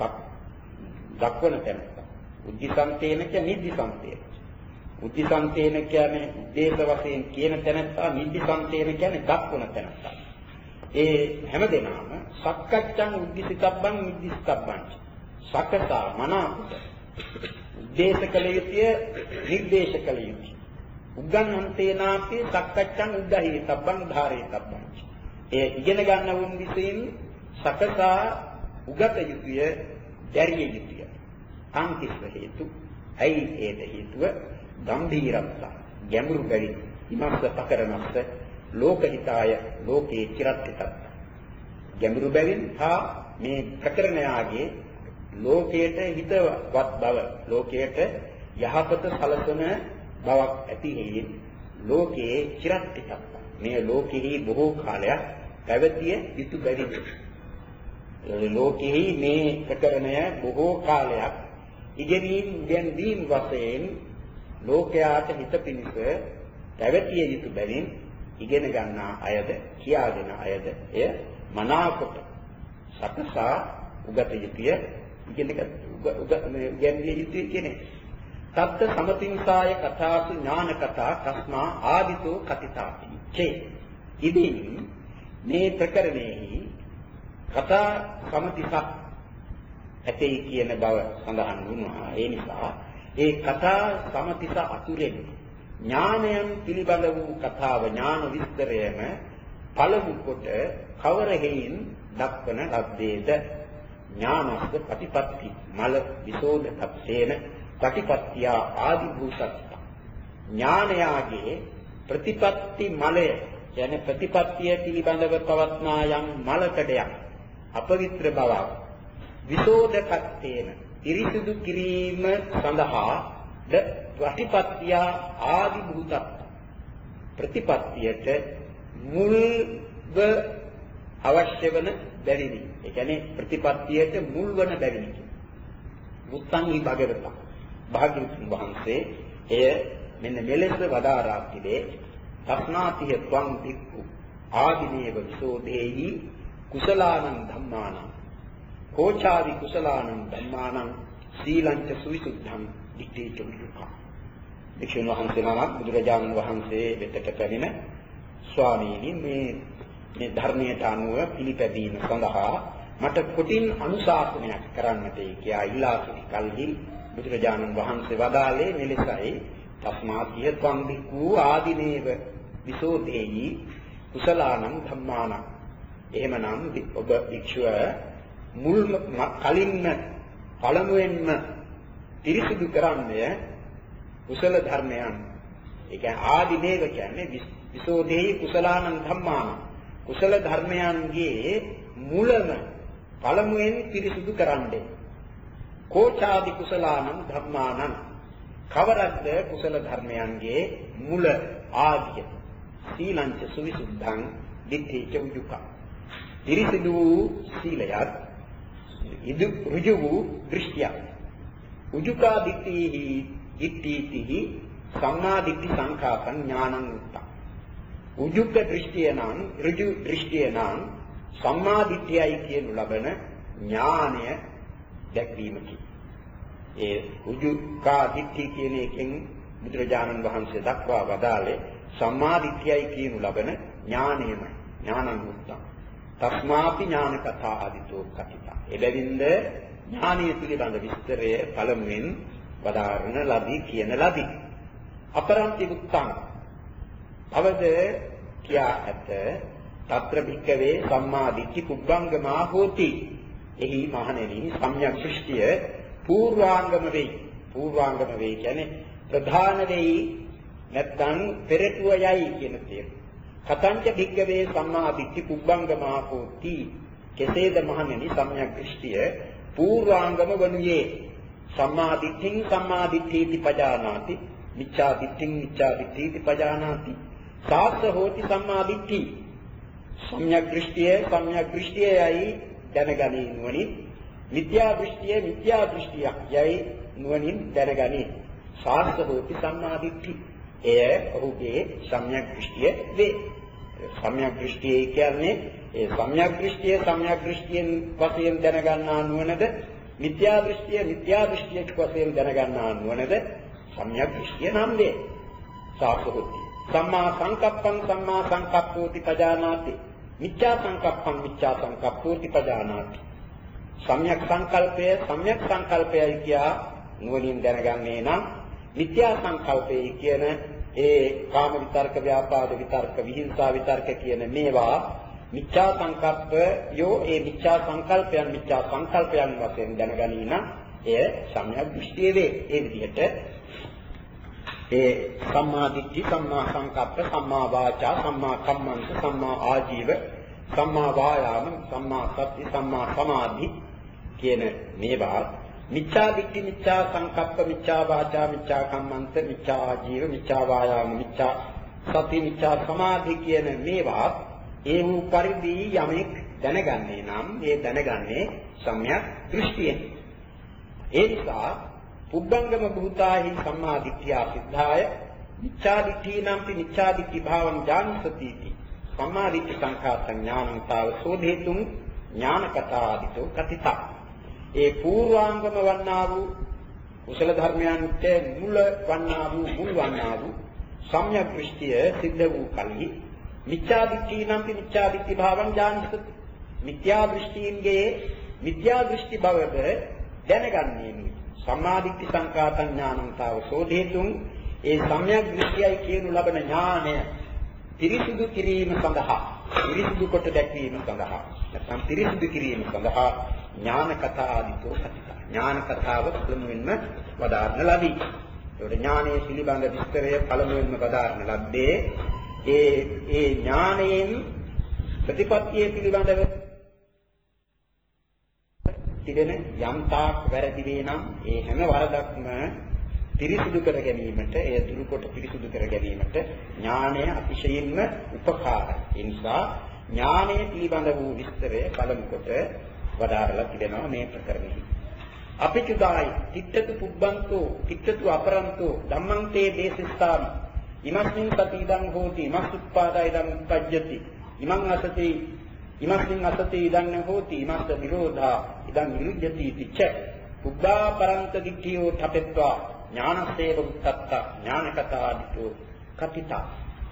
දක්වන තැනත්තා. උද්ධිසන්තේන කිය නිද්ධිසන්තේන. උද්ධිසන්තේන කියන්නේ උද්දේශ වශයෙන් කියන තැනත්තා, නිද්ධිසන්තේන කියන්නේ දක්වන තැනත්තා. ඒ හැමදෙනාම සක්කච්ඡං උද්ධිසිතබ්බං නිද්ධිසිතබ්බං. සකසා මනාපුත උද්දේශ කළ යුතුය, නිර්දේශ කළ යුතුය. උග්ගන්හන්තේනාපි සක්කච්ඡං උද්ධහිතබ්බං ධාරේතබ්බං. ඒ ඉගෙන ගන්නවුන් විසින් සකසා උගත යුතුය, දැරිය යුතුය. අන්තිස්ස හේතු. ඇයි ඒද හේතුව? ගම්භීරත්ත, ගැඹුරු බැරි, ඉමස්ස පකරනස්ස, ලෝකහිතාය, ලෝකේ චිරත්තිතත්. ගැඹුරු බැවින් හා මේ ප්‍රකරණයාගේ ලෝකයට හිතවත් බව, ලෝකයට යහපත සලසන බවක් ඇති හේයින් ලෝකයේ චිරත්තිතත්. මේ ලෝකෙහි බොහෝ කාලයක් පැවතිය යුතු බැවින් ලෝකෙහි මේ ප්‍රකරණය බොහෝ කාලයක් ඉගෙනීම් ගැන්වීම වශයෙන් ලෝකයාට හිත පිණිස පැවතිය යුතු බැවින් ඉගෙන ගන්නා අයද කියා දෙන අයද එය මනාකොට සකසා උගත යුතුය, ඉගෙන ගැන්විය යුතුය කියන්නේ. තත්ත සමතිංසාය කතාසු ඥාන කතා කස්මා ආදිතෝ කතිතාපි චේ. ඉදින් මේ ප්‍රකරණයෙහි කතා සමතිසක් ඇතේ කියන බව සඳහන් වුණා. ඒ නිසා ඒ කතා සමතිස අතුරෙන් ඥානයන් පිළිබඳ වූ කතාව, ඥාන විස්තරයම පළමු කොට කවර හේයින් දක්වන ලද්දේද? ඥානස්ස ප්‍රතිපත්ති මල විසෝධකත්ේන ප්‍රතිපත්තිය ආදි භූසත්ත. ඥානයාගේ ප්‍රතිපත්ති මලය යන ප්‍රතිපත්තිය පිළිබඳව පවත්නා යම් මලකඩයක් අපවිත්‍ර බවක් විසෝධකත්ේන ඉරිසිදු කිරීම සඳහා ද ප්‍රතිපත්තිය ආදි භූතත්. ප්‍රතිපත්තියට මුල්ව අවශ්‍ය වන බැවිනි. ඒ කියන්නේ ප්‍රතිපත්තියට මුල් වන බැවිනි. මුත්තන්හි භගවත භාග්‍යවතුන් වහන්සේ එය මෙන්න මෙලෙස වදාරා තිබේ. තස්නාතිය ත්වං භික්ඛු ආදිනේව විසෝධේහි කුසලානං ධම්මානං කෝචාවි කුසලානං ධම්මානං සීලංච සුවිසුද්ධං දිට්ඨිච විදුක්ඛං. වික්ෂුන් වහන්සේලා බුදුරජාණන් වහන්සේ වෙතට පැමිණ ස්වාමීනි මේ මේ ධර්මයට අනුව පිළිපැදීම සඳහා මට කොටින් අනුශාසනයක් කරන්නටයි කියා ඉල්ලා සිටි කල්හි බුදුරජාණන් වහන්සේ වදාළේ මෙලෙසයි. තස්මාතිය ත්වං භික්ඛු ආදිනේව විසෝධේහි කුසලානං ධම්මානං. එහෙමනම් ඔබ භික්ෂුව මුල් කලින්ම පළමුවෙන්ම පිරිසිදු කරන්නේ කුසල ධර්මයන්. ඒ කියන්නේ ආදිනේව කියන්නේ විසෝධේහි කුසලානං ධම්මානං. කුසල ධර්මයන්ගේ මුලම පළමුවෙන් පිරිසිදු කරන්නේ. කෝචාදි කුසලානං ධම්මානං. කවරක්ද කුසල ධර්මයන්ගේ මුල ආදිය? සීලංච සුවිසුද්ධං දිට්ඨිච උජුකං. පිරිසිදු සීලයත් ඉදු ඍජු වූ දෘෂ්ටිය. උජුකා දිට්ඨිහි දිට්ඨිතිහි සම්මා දිට්ඨි සංඛාපං ඥානං උත්තං. උජුක දෘෂ්ටිය නම් ඍජු දෘෂ්ටිය නම් සම්මා දිට්ඨියයි කියනු ලබන ඥානය දැක්වීමකි. ඒ උජුකා දිට්ඨි කියන එකෙන් බුදුරජාණන් වහන්සේ දක්වා වදාළේ සම්මා දිට්ඨියයි කියනු ලබන ඥානයමයි. ඥානං උත්තං. තස්මාපි ඥාන කතා ආදිතෝ කතිතා. එබැවින්ද ඥානීය පිළිබඳ විස්තරය පළමුවෙන් වදාරන ලදී කියන ලදී. අපරන්ති උත්තං. අවද කියා ඇත తත්‍ර භික්කවේ සම්මා දිට්ඨි කුබ්බංගමා හෝති. එහි මහණෙනි සම්‍යක් දෘෂ්ටිය පූර්වාංගම වෙයි. පූර්වාංගම වෙයි කියන්නේ ප්‍රධාන වෙයි නැත්නම් පෙරටුව යයි කියන තේරුම. කතංච භික්කවේ සම්මා දිට්ඨි කුබ්බංගමා හෝති. කෙසේද මහණෙනි සම්‍යක් දෘෂ්ටිය පූර්වාංගම වනුයේ? සම්මා දිට්ඨින් සම්මා දිට්ඨීති පජානාති, මිච්ඡා දිට්ඨින් මිච්ඡා දිට්ඨීති පජානාති. සාස්ස හෝති සම්මා දිට්ඨි. සම්‍යක් දෘෂ්ටිය සම්‍යක් දෘෂ්ටියයි දැනගනී නුවණින්, මිත්‍යා දෘෂ්ටිය මිත්‍යා දෘෂ්ටියක් යයි නුවණින් දැනගනී. සාස්ස හෝති සම්මා දිට්ඨි. එය ඔහුගේ සම්‍යක් දෘෂ්ටිය වේ. සම්‍යක් දෘෂ්ටිය කියන්නේ ඒ සම්‍යක් දෘෂ්ටිය සම්‍යක් දෘෂ්ටියෙන් වශයෙන් දැනගන්නා නුවණද, මිත්‍යා දෘෂ්ටිය මිත්‍යා දෘෂ්ටියක් වශයෙන් දැනගන්නා නුවණද සම්‍යක් දෘෂ්ටිය නම් වේ. සාසුති සම්මා සංකප්පං සම්මා සංකප්පෝති පජානාති, මිච්ඡා සංකප්පං මිච්ඡා සංකප්පෝති පජානාති. සම්‍යක් සංකල්පය සම්‍යක් සංකල්පයයි කියා නුවණින් දැනගන්නේ නම්, මිත්‍යා සංකල්පයයි කියන ඒ කාම විතර්ක, ව්‍යාපාද විතර්ක, විහිංසා විතර්ක කියන මේවා මිච්ඡා සංකප්පයෝ ඒ මිච්ඡා සංකල්පයන් මිච්ඡා සංකල්පයන් වශයෙන් දැනගනී නම් එය සම්‍යක් දෘෂ්ටිය වේ. ඒ විදිහට ඒ සම්මා දිට්ඨි, සම්මා සංකප්ප, සම්මා වාචා, සම්මා කම්මන්ත, සම්මා ආජීව, සම්මා වායාම, සම්මා සති, සම්මා සමාධි කියන මේවා මිච්ඡා දිට්ඨි, මිච්ඡා සංකප්ප, මිච්ඡා වාචා, මිච්ඡා කම්මන්ත, මිච්ඡා ආජීව, මිච්ඡා වායාම, මිච්ඡා සති, මිච්ඡා සමාධි කියන මේවා ඒ වූ පරිදි යමෙක් දැනගන්නේ නම් ඒ දැනගන්නේ සම්‍යක් දෘෂ්ටියෙන්. ඒ නිසා පුබ්බංගම භූතාහි සම්මා දිට්ඨිය සිද්ධාය මිච්ඡා දිට්ඨීනම්පි මිච්ඡා දිට්ඨි භාවං ඥානසතිති සම්මා දිට්ඨි සංඛාත ඥානං තාව සෝධේතුං ඥානකතාදිතෝ කතිතා. ඒ පූර්වාංගම වන්නා වූ කුසල ධර්මයන්ට මුල වන්නා වූ මුල් වන්නා වූ සම්‍යක් දෘෂ්ටිය සිද්ධ වූ කල්හි මිච්ඡා දිට්ඨීනම්පි මිච්ඡා දිට්ඨි භාවං ඥානසති මිත්‍යා දෘෂ්ටීන්ගේ මිත්‍යා දෘෂ්ටි බවද දැනගන්නේ සම්මා දිට්ඨි සංඛාත ඥානං තාව සෝධේතුං ඒ සම්‍යක් දෘෂ්ටියයි කියනු ලබන ඥානය පිරිසිදු කිරීම සඳහා පිරිසිදු කොට දැක්වීම සඳහා නැත්නම් පිරිසිදු කිරීම සඳහා ඥාන කතා ආදිතෝ කතිතා. ඥාන කතාව පළමුවෙන්ම වදාරන ලදී. ඒකට ඥානයේ පිළිබඳ විස්තරය පළමුවෙන්ම වදාරන ලද්දේ ඒ ඒ ඥානයෙන් ප්‍රතිපත්තිය පිළිබඳව තිබෙන යම් තාක් වැරදි වේ නම් ඒ හැම වරදක්ම පිරිසිදු කර ගැනීමට ඒ දුරුකොට පිරිසිදු කර ගැනීමට ඥානය අතිශයින්ම උපකාරයි. ඒ නිසා ඥානය පිළිබඳ වූ විස්තරය පළමු කොට වදාරලා තිබෙනවා මේ ප්‍රකරණෙහි. අපිචුදායි තිත්තතු පුබ්බන්තෝ තිත්තතු අපරන්තෝ ධම්මං තේ දේශස්ථාන ඉමස්මින් සති ඉදං හෝති ඉමස්සුප්පාදා ඉදං උපජ්ජති ඉමං අසති ඉමස්මින් අසති ඉදං හෝති ඉමස්ස විරෝධා ඉදං විරුද්ධති පිච්ච පුබ්බා පරන්ත දිට්ඨියෝ ඨපෙත්වා ඥානසේව උත්තත්ත ඥානකතාදිතෝ කතිතා.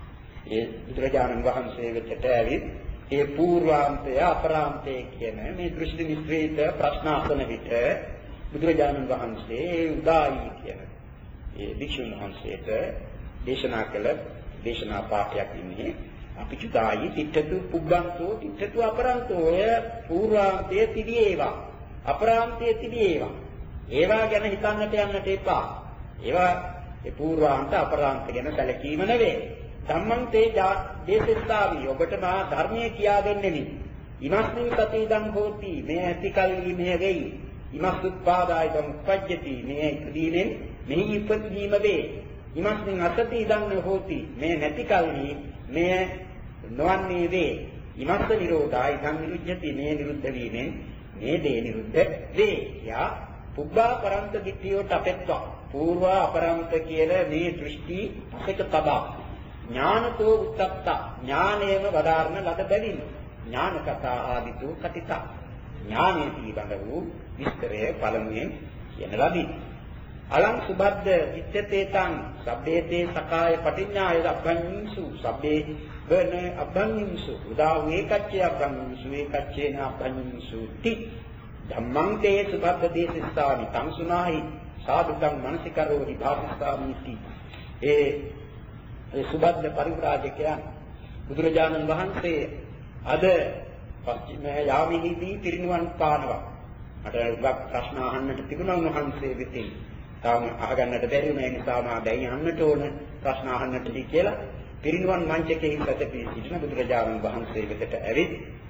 ඒ බුදුරජාණන් වහන්සේ වෙතට ඇවිත් ඒ පූර්වාන්තය අපරාන්තය කියන මේ දෘෂ්ටි නිස්ත්‍රිත ප්‍රශ්න අසන විට බුදුරජාණන් වහන්සේ ඒ උදායි කියන ඒ වික්ෂුන් වහන්සේට දේශනා කළ දේශනා පාඨයක් ඉන්නේ අපිචුදායි තිත්තතු පුබ්බන්තෝ තිත්තතු අපරන්තෝ ඔය පූර්වාන්තයේ තිබේවා අපරාන්තයේ තිබේවා ඒවා ගැන හිතන්නට යන්නට එපා. ඒවා ඒ පූර්වාන්ත අපරාන්ත ගැන සැලකීම නෙවේ. ධම්මං තේ දේශස්ථාවි ඔබට මා ධර්මයේ කියා දෙන්නේ. ඉමස්මින් සති ඉදං හෝති මේ ඇතිකල්හි මෙය වෙයි. ඉමස්සුප්පාදාය දම් උපජ්ජති මේ ඉදීනෙන් මෙහි ඉපදීම වේ. ඉමස්මින් අසති ඉදං හෝති මේ නැතිකල්හි මෙය නොවන්නේ වේ. ඉමස්ස නිරෝධාය දම් විරුද්ධති මේ නිරුද්ධ වීමෙන් මේ දේ නිරුද්ධ වේ. යා පුබ්බා පරන්ත දිට්ඨියට අපෙත්වා పూర్ව අපරන්ත කියන මේ දෘෂ්ටි පසෙක තබා ඥානතෝ උත්තත්ත ඥානයේම වදාරන ලද බැවින් ඥාන කතා ආදිතෝ කතිතා. ඥානයේ පිළිබඳ වූ විස්තරය පළමුවෙන් කියන ලදී. අලං සුබද්ද චිත්තේතං සබ්බේතේ සකාය පටිඤ්ඤාය අබ්බඤ්ඤුසු සබ්බේ වන අබ්බඤ්ඤුසු උදා වේකච්චය අබ්බඤ්ඤුසු වේකච්චේන අබ්බඤ්ඤුසු ති ධම්මං තේ සුබද්ද දේශස්ථානි තං සුනාහි සාදුකං මනසිකරෝ විභාගස්ථාමිති. ඒ ඒ සුබද්ද පරිව්‍රාජකයන් බුදුරජාණන් වහන්සේ අද පස්චිම යාමෙහිදී පිරිනිවන් පානවා. මට උගක් ප්‍රශ්න අහන්නට තිබුණා උන්වහන්සේ වෙතින්. තාම අහගන්නට බැරි වුණා. ඒ නිසා මා දැන් අහන්නට ඕන ප්‍රශ්න අහන්නට දී කියලා පිරිනිවන් මංචකෙහි සැතපී සිටින බුදුරජාණන් වහන්සේ වෙතට ඇවිත්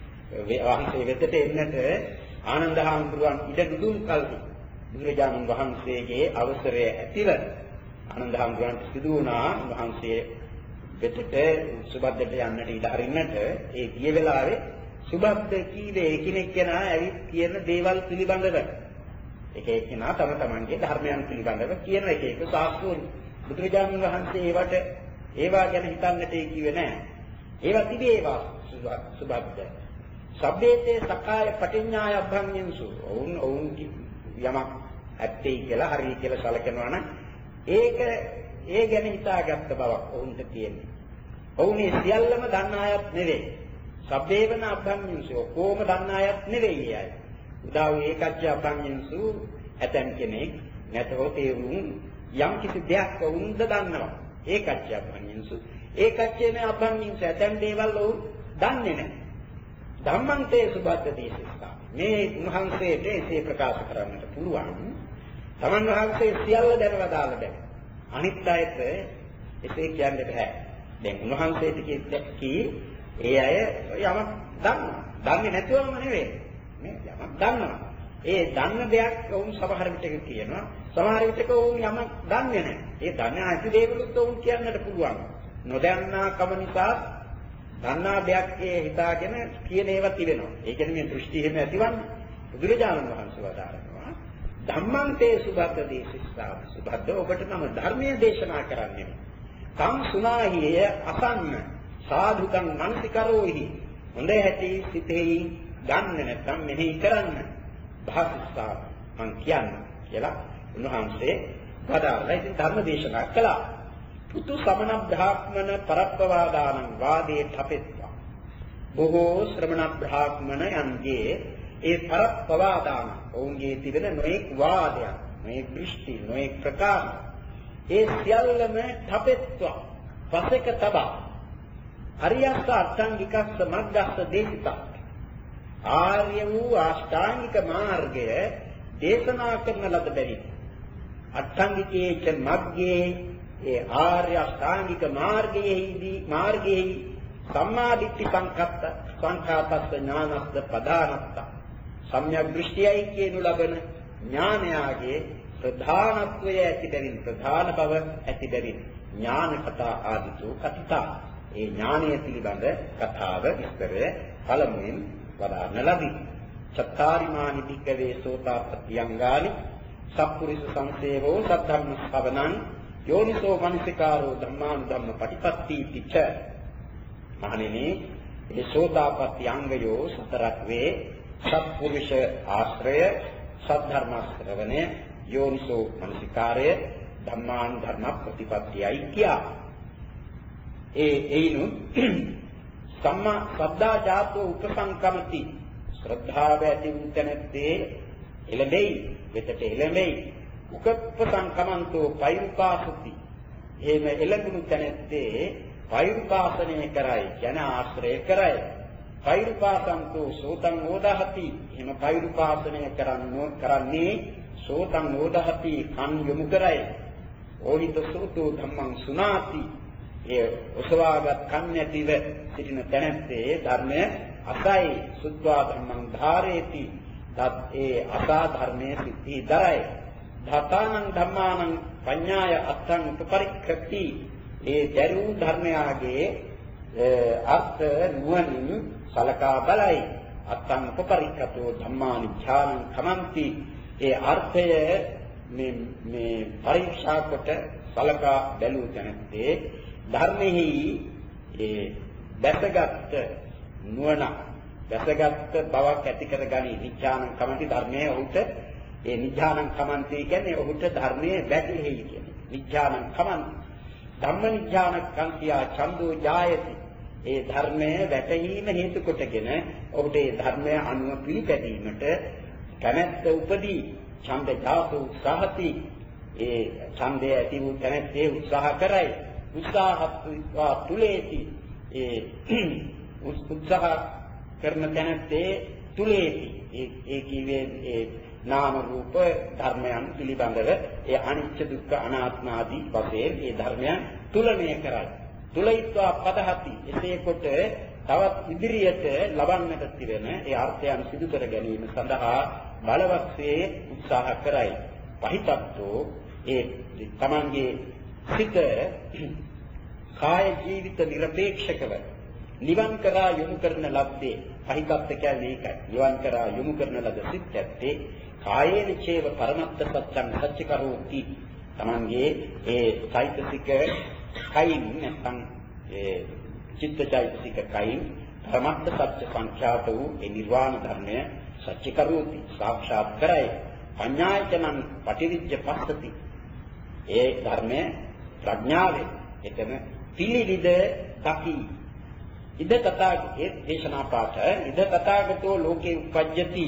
වහන්සේ වෙතට එන්නට ආනන්ද හාමුදුරුවන් ඉඩ දුන් කල්හි බුදුරජාණන් වහන්සේගේ අවසරය ඇතිව ආනන්ද හාමුදුරුවන්ට සිදු වුණා වහන්සේ වෙතට සුබද්දට යන්නට ඉඩ හරින්නට. ඒ ගිය වෙලාවේ සුබද්ද කීවේ එකිනෙක කෙනා ඇවිත් කියන දේවල් පිළිබඳව එක එක්කෙනා තම තමන්ගේ ධර්මයන් පිළිබඳව කියන එක එක සාස්ත්‍රෝන් බුදුරජාණන් වහන්සේ ඒවට ඒවා ගැන හිතන්නට කිව්වේ නැහැ. ඒවා තිබේවා සුබද්ද සබ්බේතේ සකාය පටිඤ්ඤාය අභංඤ්ඤංසු ඔවුන් ඔවුන් යමක් ඇත්තේ කියලා හරි කියලා සැලකනවා නම් ඒක ඒ ගැන හිතාගත්ත බවක් ඔවුන්ට තියෙනවා. ඔවුන් මේ සියල්ලම දන්න අයත් නෙවෙයි. සබ්බේවන අභංඤ්ඤංසු කොහොම දන්න අයත් නෙවෙයි අය. උදා වූ ඒකච්ච අභංඤ්ඤංසු ඇතන් කෙනෙක් නැතහොත් ඒ වුන් යම් කිසි දෙයක් වුන්ද දන්නවා. ඒකච්ච අභංඤ්ඤංසු ඒකච්චේන අභංඤ්ඤංසු ඇතන් දේවල් ඔවුන් දන්නේ නැහැ. ධම්මං තේ සුබද්ද දේශිස්සා. මේ උන්වහන්සේට එසේ ප්‍රකාශ කරන්නට පුළුවන්. තමන් වහන්සේ සියල්ල දැනලා දාලා දැන. අනිත් අයට එසේ කියන්න බෑ. දැන් උන්වහන්සේට කී ඒ අය යමක් දන්නවා. දන්නේ නැතුවම නෙවෙයි. මේ යමක් දන්නවා. ඒ දන්න දෙයක් වුන් සමහර විටක කියනවා. සමහර විටක වුන් යමක් දන්නේ නැහැ. ඒ දන්නේ නැති දේවලුත් වුන් කියන්නට පුළුවන්. නොදන්නා කම නිසා දන්නා දෙයක් ඒ හිතාගෙන කියන ඒවා තිබෙනවා. ඒ කියන්නේ මේ දෘෂ්ටි එහෙම ඇතිවන්නේ. බුදුරජාණන් වහන්සේ වදාරනවා ධම්මං තේ සුබද්ද දේශිස්සා. සුබද්ද ඔබට නම් ධර්මයේ දේශනා කරන්නේ. කම් සුනාහිය අසන්න සාධුකම් මනසිකරෝහි. හොඳ ඇති සිතෙහි ගන්න නැත්නම් මෙහි කරන්න. භාසිස්සා මං කියන්න කියලා උන්වහන්සේ වදාළා. ඉතින් ධර්ම දේශනා කළා. පුතු සමන බ්‍රාහ්මණ පරප්පවාදානං වාදේ තපෙත්වා. බොහෝ ශ්‍රමණ බ්‍රාහ්මණයන්ගේ ඒ පරප්පවාදාන ඔවුන්ගේ තිබෙන නොඑක් වාදයන්, නොඑක් දෘෂ්ටි, නොඑක් ප්‍රකාශ ඒ සියල්ලම තපෙත්වා පසෙක තබා අරියස්ස අෂ්ටාංගිකස්ස මග්ගස්ස දේශිතා. ආර්ය වූ අෂ්ටාංගික මාර්ගය දේශනා කරන ලද බැරි අෂ්ටාංගිකයේ මග්ගේ ඒ ආර්ය අෂ්ටාංගික මාර්ගයේදී මාර්ගයේ සම්මා දිට්ඨි සංකප්ප සංඛාපස්ස ඥානස්ස පදානස්ස සම්‍යක් දෘෂ්ටියයි කියනු ලබන ඥානයාගේ ප්‍රධානත්වය ඇති බැවින් ප්‍රධාන බව ඇති බැවින් ඥාන කතා ආදිතෝ කතිතා. ඒ ඥානය පිළිබඳ කතාව විස්තරය පළමුවෙන් වදාරන ලදී. චත්තාරිමානි භික්ඛවේ සෝතාපට්ටි අංගානි සප්පුරිස සංසේවෝ සද්ධම්ම ශ්‍රවණං යෝනිසෝ මනසිකාරෝ ධම්මානුධම්ම පටිපත්ති පිච්ච. මහණෙනි මේ සෝතාපට්ටි අංගයෝ සතරක් වේ. සත්පුරුෂ ආශ්‍රය, සද්ධර්ම ශ්‍රවණය, යෝනිසෝ මනසිකාරය, ධම්මානුධර්ම ප්‍රතිපත්තියයි කියා. ඒ එයිනු සම්මා සද්දා ජාතෝ උපසංකමති. ශ්‍රද්ධාව ඇති වූ තැනැත්තේ එළඹෙයි, වෙතට එළඹෙයි. උපප්පසංකමන්තෝ පෛරුපාසති. එහෙම එළඹුණු තැනැත්තේ පෛරුපාසනය කරයි, ජන ආශ්‍රය කරයි. පෛරුපාසන්තෝ සෝතං ඕදහති. එහෙම පෛරුපාසනය කරන්නෝ කරන්නේ සෝතං ඕදහති, කන් යොමු කරයි. ඕහිත සෝතෝ ධම්මං සුනාති. ඒ ඔසවාගත් කන් නැතිව සිටින තැනැත්තේ ධර්මය අසයි. සුද්ධා ධම්මං ධාරේති. තත් ඒ අසා ධර්මයේ සිද්ධි දරයි. ධාතානං ධම්මානං පඤ්ඤාය අත්තං උපපරික්ඛති. ඒ දරු ධර්මයාගේ අර්ථ නුවණින් සලකා බලයි. අත්තං උපපරික්ඛතෝ ධම්මානි ඥානං කමන්ති. ඒ අර්ථය මේ මේ පරීක්ෂා කොට සලකා බැලූ තැනත්තේ ධර්මෙහි ඒ දැසගත් නුවණ දැසගත් බවක් ඇති කරගනි. නිඥානං කමන්ති ධර්මයේ ඔහුට ඒ නිඥානං කමන්ති කියන්නේ ඔහුට ධර්මයේ වැටහෙයි කියන්නේ. නිඥානං කමන්ති ධම්ම නිඥාන කන්තියා ඡන්தோ ජායති. ඒ ධර්මයේ වැටහීම හේතු කොටගෙන ඔහුට ඒ ධර්මය අනුව පිළිපැදීමට කැමැත්ත උපදී. ඡන්ද ජාතෝ උත්සාහති. ඒ ඡන්දය ඇති වූ කැමැත්තේ උත්සාහ කරයි. උත්සාහත්වා තුලේති. ඒ උත්සාහ කරන තැනැත්තේ තුලේති. ඒ ඒ කිවේ ඒ නාම රූප ධර්මයන් පිළිබඳව ඒ අනිච්ච දුක්ඛ අනාත්ම ආදී වශයෙන් ඒ ධර්මයන් තුලණය කරයි. තුලයිත්වා පදහති. එසේ කොට තවත් ඉදිරියට ලබන්නට තිබෙන ඒ අර්ථයන් සිදු කර ගැනීම සඳහා බලවත්සේ උත්සාහ කරයි. පහිතත්වෝ ඒ තමන්ගේ සිත කාය ජීවිත නිර්පේක්ෂකව නිවන් කරා යොමු කරන ලද්දේ පහිතත්ව කියන්නේ ඒකයි. නිවන් කරා යොමු කරන ලද සිත් ඇත්තේ කායේන චේව පරමත්ත සත්‍යං සත්‍ය කරෝති. තමන්ගේ ඒ චෛතසික කයින් නැත්නම් ඒ චිත්ත චෛතසික කයින් පරමත්ත සත්‍ය සංඛ්‍යාත වූ ඒ නිර්වාණ ධර්මය සත්‍ය කරෝති, සාක්ෂාත් කරයි. පඤ්ඤායතනං පටිවිජ්ජ පස්සති. ඒ ධර්මය ප්‍රඥාවෙන් එතන පිළිවිද දකි. ඉද තථාගතේ දේශනා පාඨ ඉද තථාගතෝ ලෝකේ උපජ්ජති.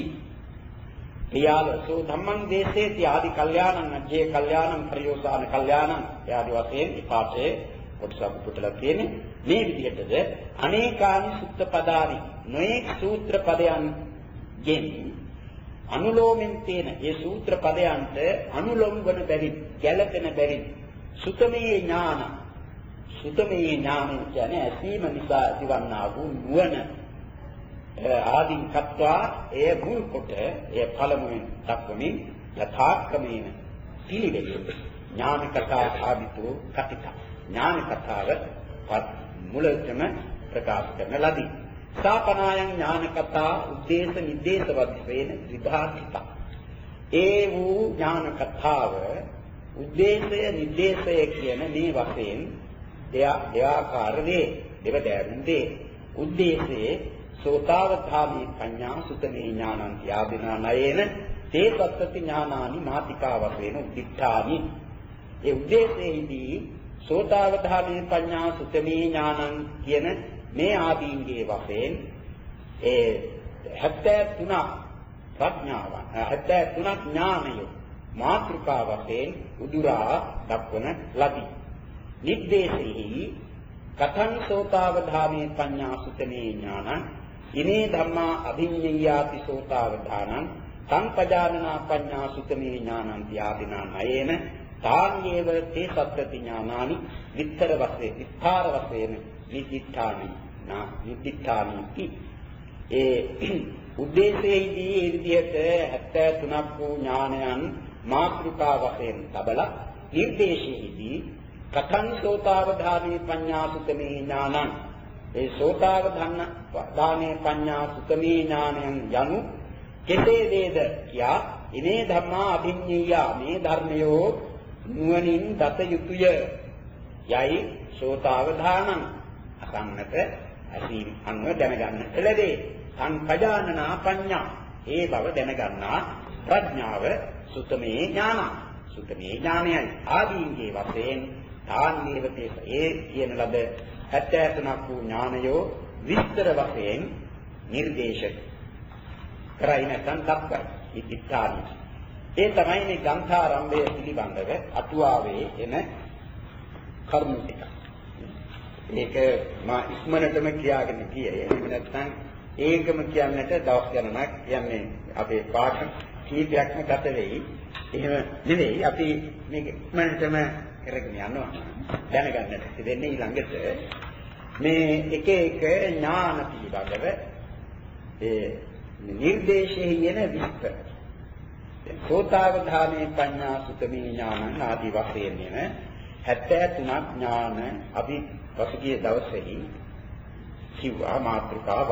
පියාලසෝ ධම්මං දේශේති ආදි කල්යාණං අජ්ජේ කල්යාණං පරියෝසාන කල්යාණං ආදී වශයෙන් මේ පාඨයේ කොටසක් පුටලා තියෙන්නේ. මේ විදිහටද අනේකානි සුත්ත පදානි නොයේ සූත්‍ර පදයන් ගෙන් අනුලෝමෙන් තියෙන ඒ සූත්‍ර පදයන්ට අනුලෝම වන බැරි ගැළපෙන බැරි සුතමේ ඥාන සුතමේ ඥාන කියන්නේ ඇසීම නිසා ඇතිවන්නා වූ නුවණ ආදීන් කත්වා එය මුල් කොට එය පළමුවෙන් දක්වමින් යථාක්‍රමයෙන් පිළිවෙලින් ඥාන කතා ආදිතෝ කතික ඥාන කතාව මුලටම ප්‍රකාශ කරන ලදී. සාපනායන් ඥාන කතා උද්දේශ නිर्देश වශයෙන් විභාගිත. ඒ වූ ඥාන කතාව උද්දේශය නිर्देशය කියන මේ වශයෙන් දෙආකාර වේ. දෙවදෑරුම් වේ. උද්දේශයේ සෝතාවධාමී පඤ්ඤා සුතමේ ඥානං ත්‍යාදිනා නයේන තේ සත්‍ත්‍ති ඥානානි මාතිකා වශයෙන් උද්ධානි. ඒ උද්දේශයේදී සෝතාවධාමී පඤ්ඤා සුතමේ ඥානං කියන මේ ආදීන්ගේ වශයෙන් ඒ හැත්තෑ තුනක් ප්‍රඥාවන් හැත්තෑ තුනක් ඥානය මාත්‍රිකා වශයෙන් උදුරා දක්වන ලදී. නිर्देशෙහි කතං සෝතාවධාමී පඤ්ඤා සුතමේ ඥානං ඉනේ ධම්මා අභිඤ්ඤයාති සෝතාවධානං සංපජානනා පඤ්ඤා සුතමේ ඥානං ත්‍යාදිනා නයේන තාන්නේව තේ සත්‍ත්‍ති ඥානානි විත්තර වශයෙන් විස්තර වශයෙන් නිදිඨානි නා නිදිඨානි ඒ උද්දේශයේදී ඒ විදිහට හැත්තෑ තුනක් වූ ඥානයන් මාත්‍රිකා වශයෙන් තබලා නිर्देशයේදී කතං සෝතාවධාමී පඤ්ඤා සුතමේ ඥානං ඒ සෝතාවධානයේ පඤ්ඤා සුතමේ ඥානයන් යනු කෙසේ වේද කියා ඉනේ ධම්මා අභිඤ්ඤය මේ ධර්මයෝ නුවණින් දත යුතුය යයි සෝතාවධානං අසන්නට ඇසීම අනුව දැනගන්නට ලැබේ. සංපජානනා පඤ්ඤා ඒ බව දැනගන්නා ප්‍රඥාව සුතමේ ඥාන සුතමේ ඥානයයි ආදීන්ගේ වශයෙන් තාන්නේවතේ ඒ කියන ලද හැත්තෑ තුනක් වූ ඥානයෝ විස්තර වශයෙන් නිर्देश කරයි නැත්නම් දක්වයි. ඉතිත්තානි ඒ තමයි මේ ග්‍රන්ථාරම්භය පිළිබඳව අටුවාවේ එන කරුණු ටික. මේක මා ඉක්මනටම කියාගෙන ගියේ. එහෙම නැත්නම් ඒකම කියන්නට දවස් ගණනක් කියන්නේ අපේ පාඩ කීපයක්ම ගත වෙයි. එහෙම නෙවෙයි අපි මේක ඉක්මනටම කරගෙන යනවා. දැනගන්නට දෙන්නේ ඊළඟට මේ එක එක ඥාන පිළිබඳව ඒ නිर्देशයේ යන විස්තර. සෝතාවධාමී පඤ්ඤා සුතමේ ඥානං ආදී වශයෙන් එන හැත්තෑ තුනක් ඥාන අපි පසුගිය දවසේදී කිව්වා මාත්‍රිකාව.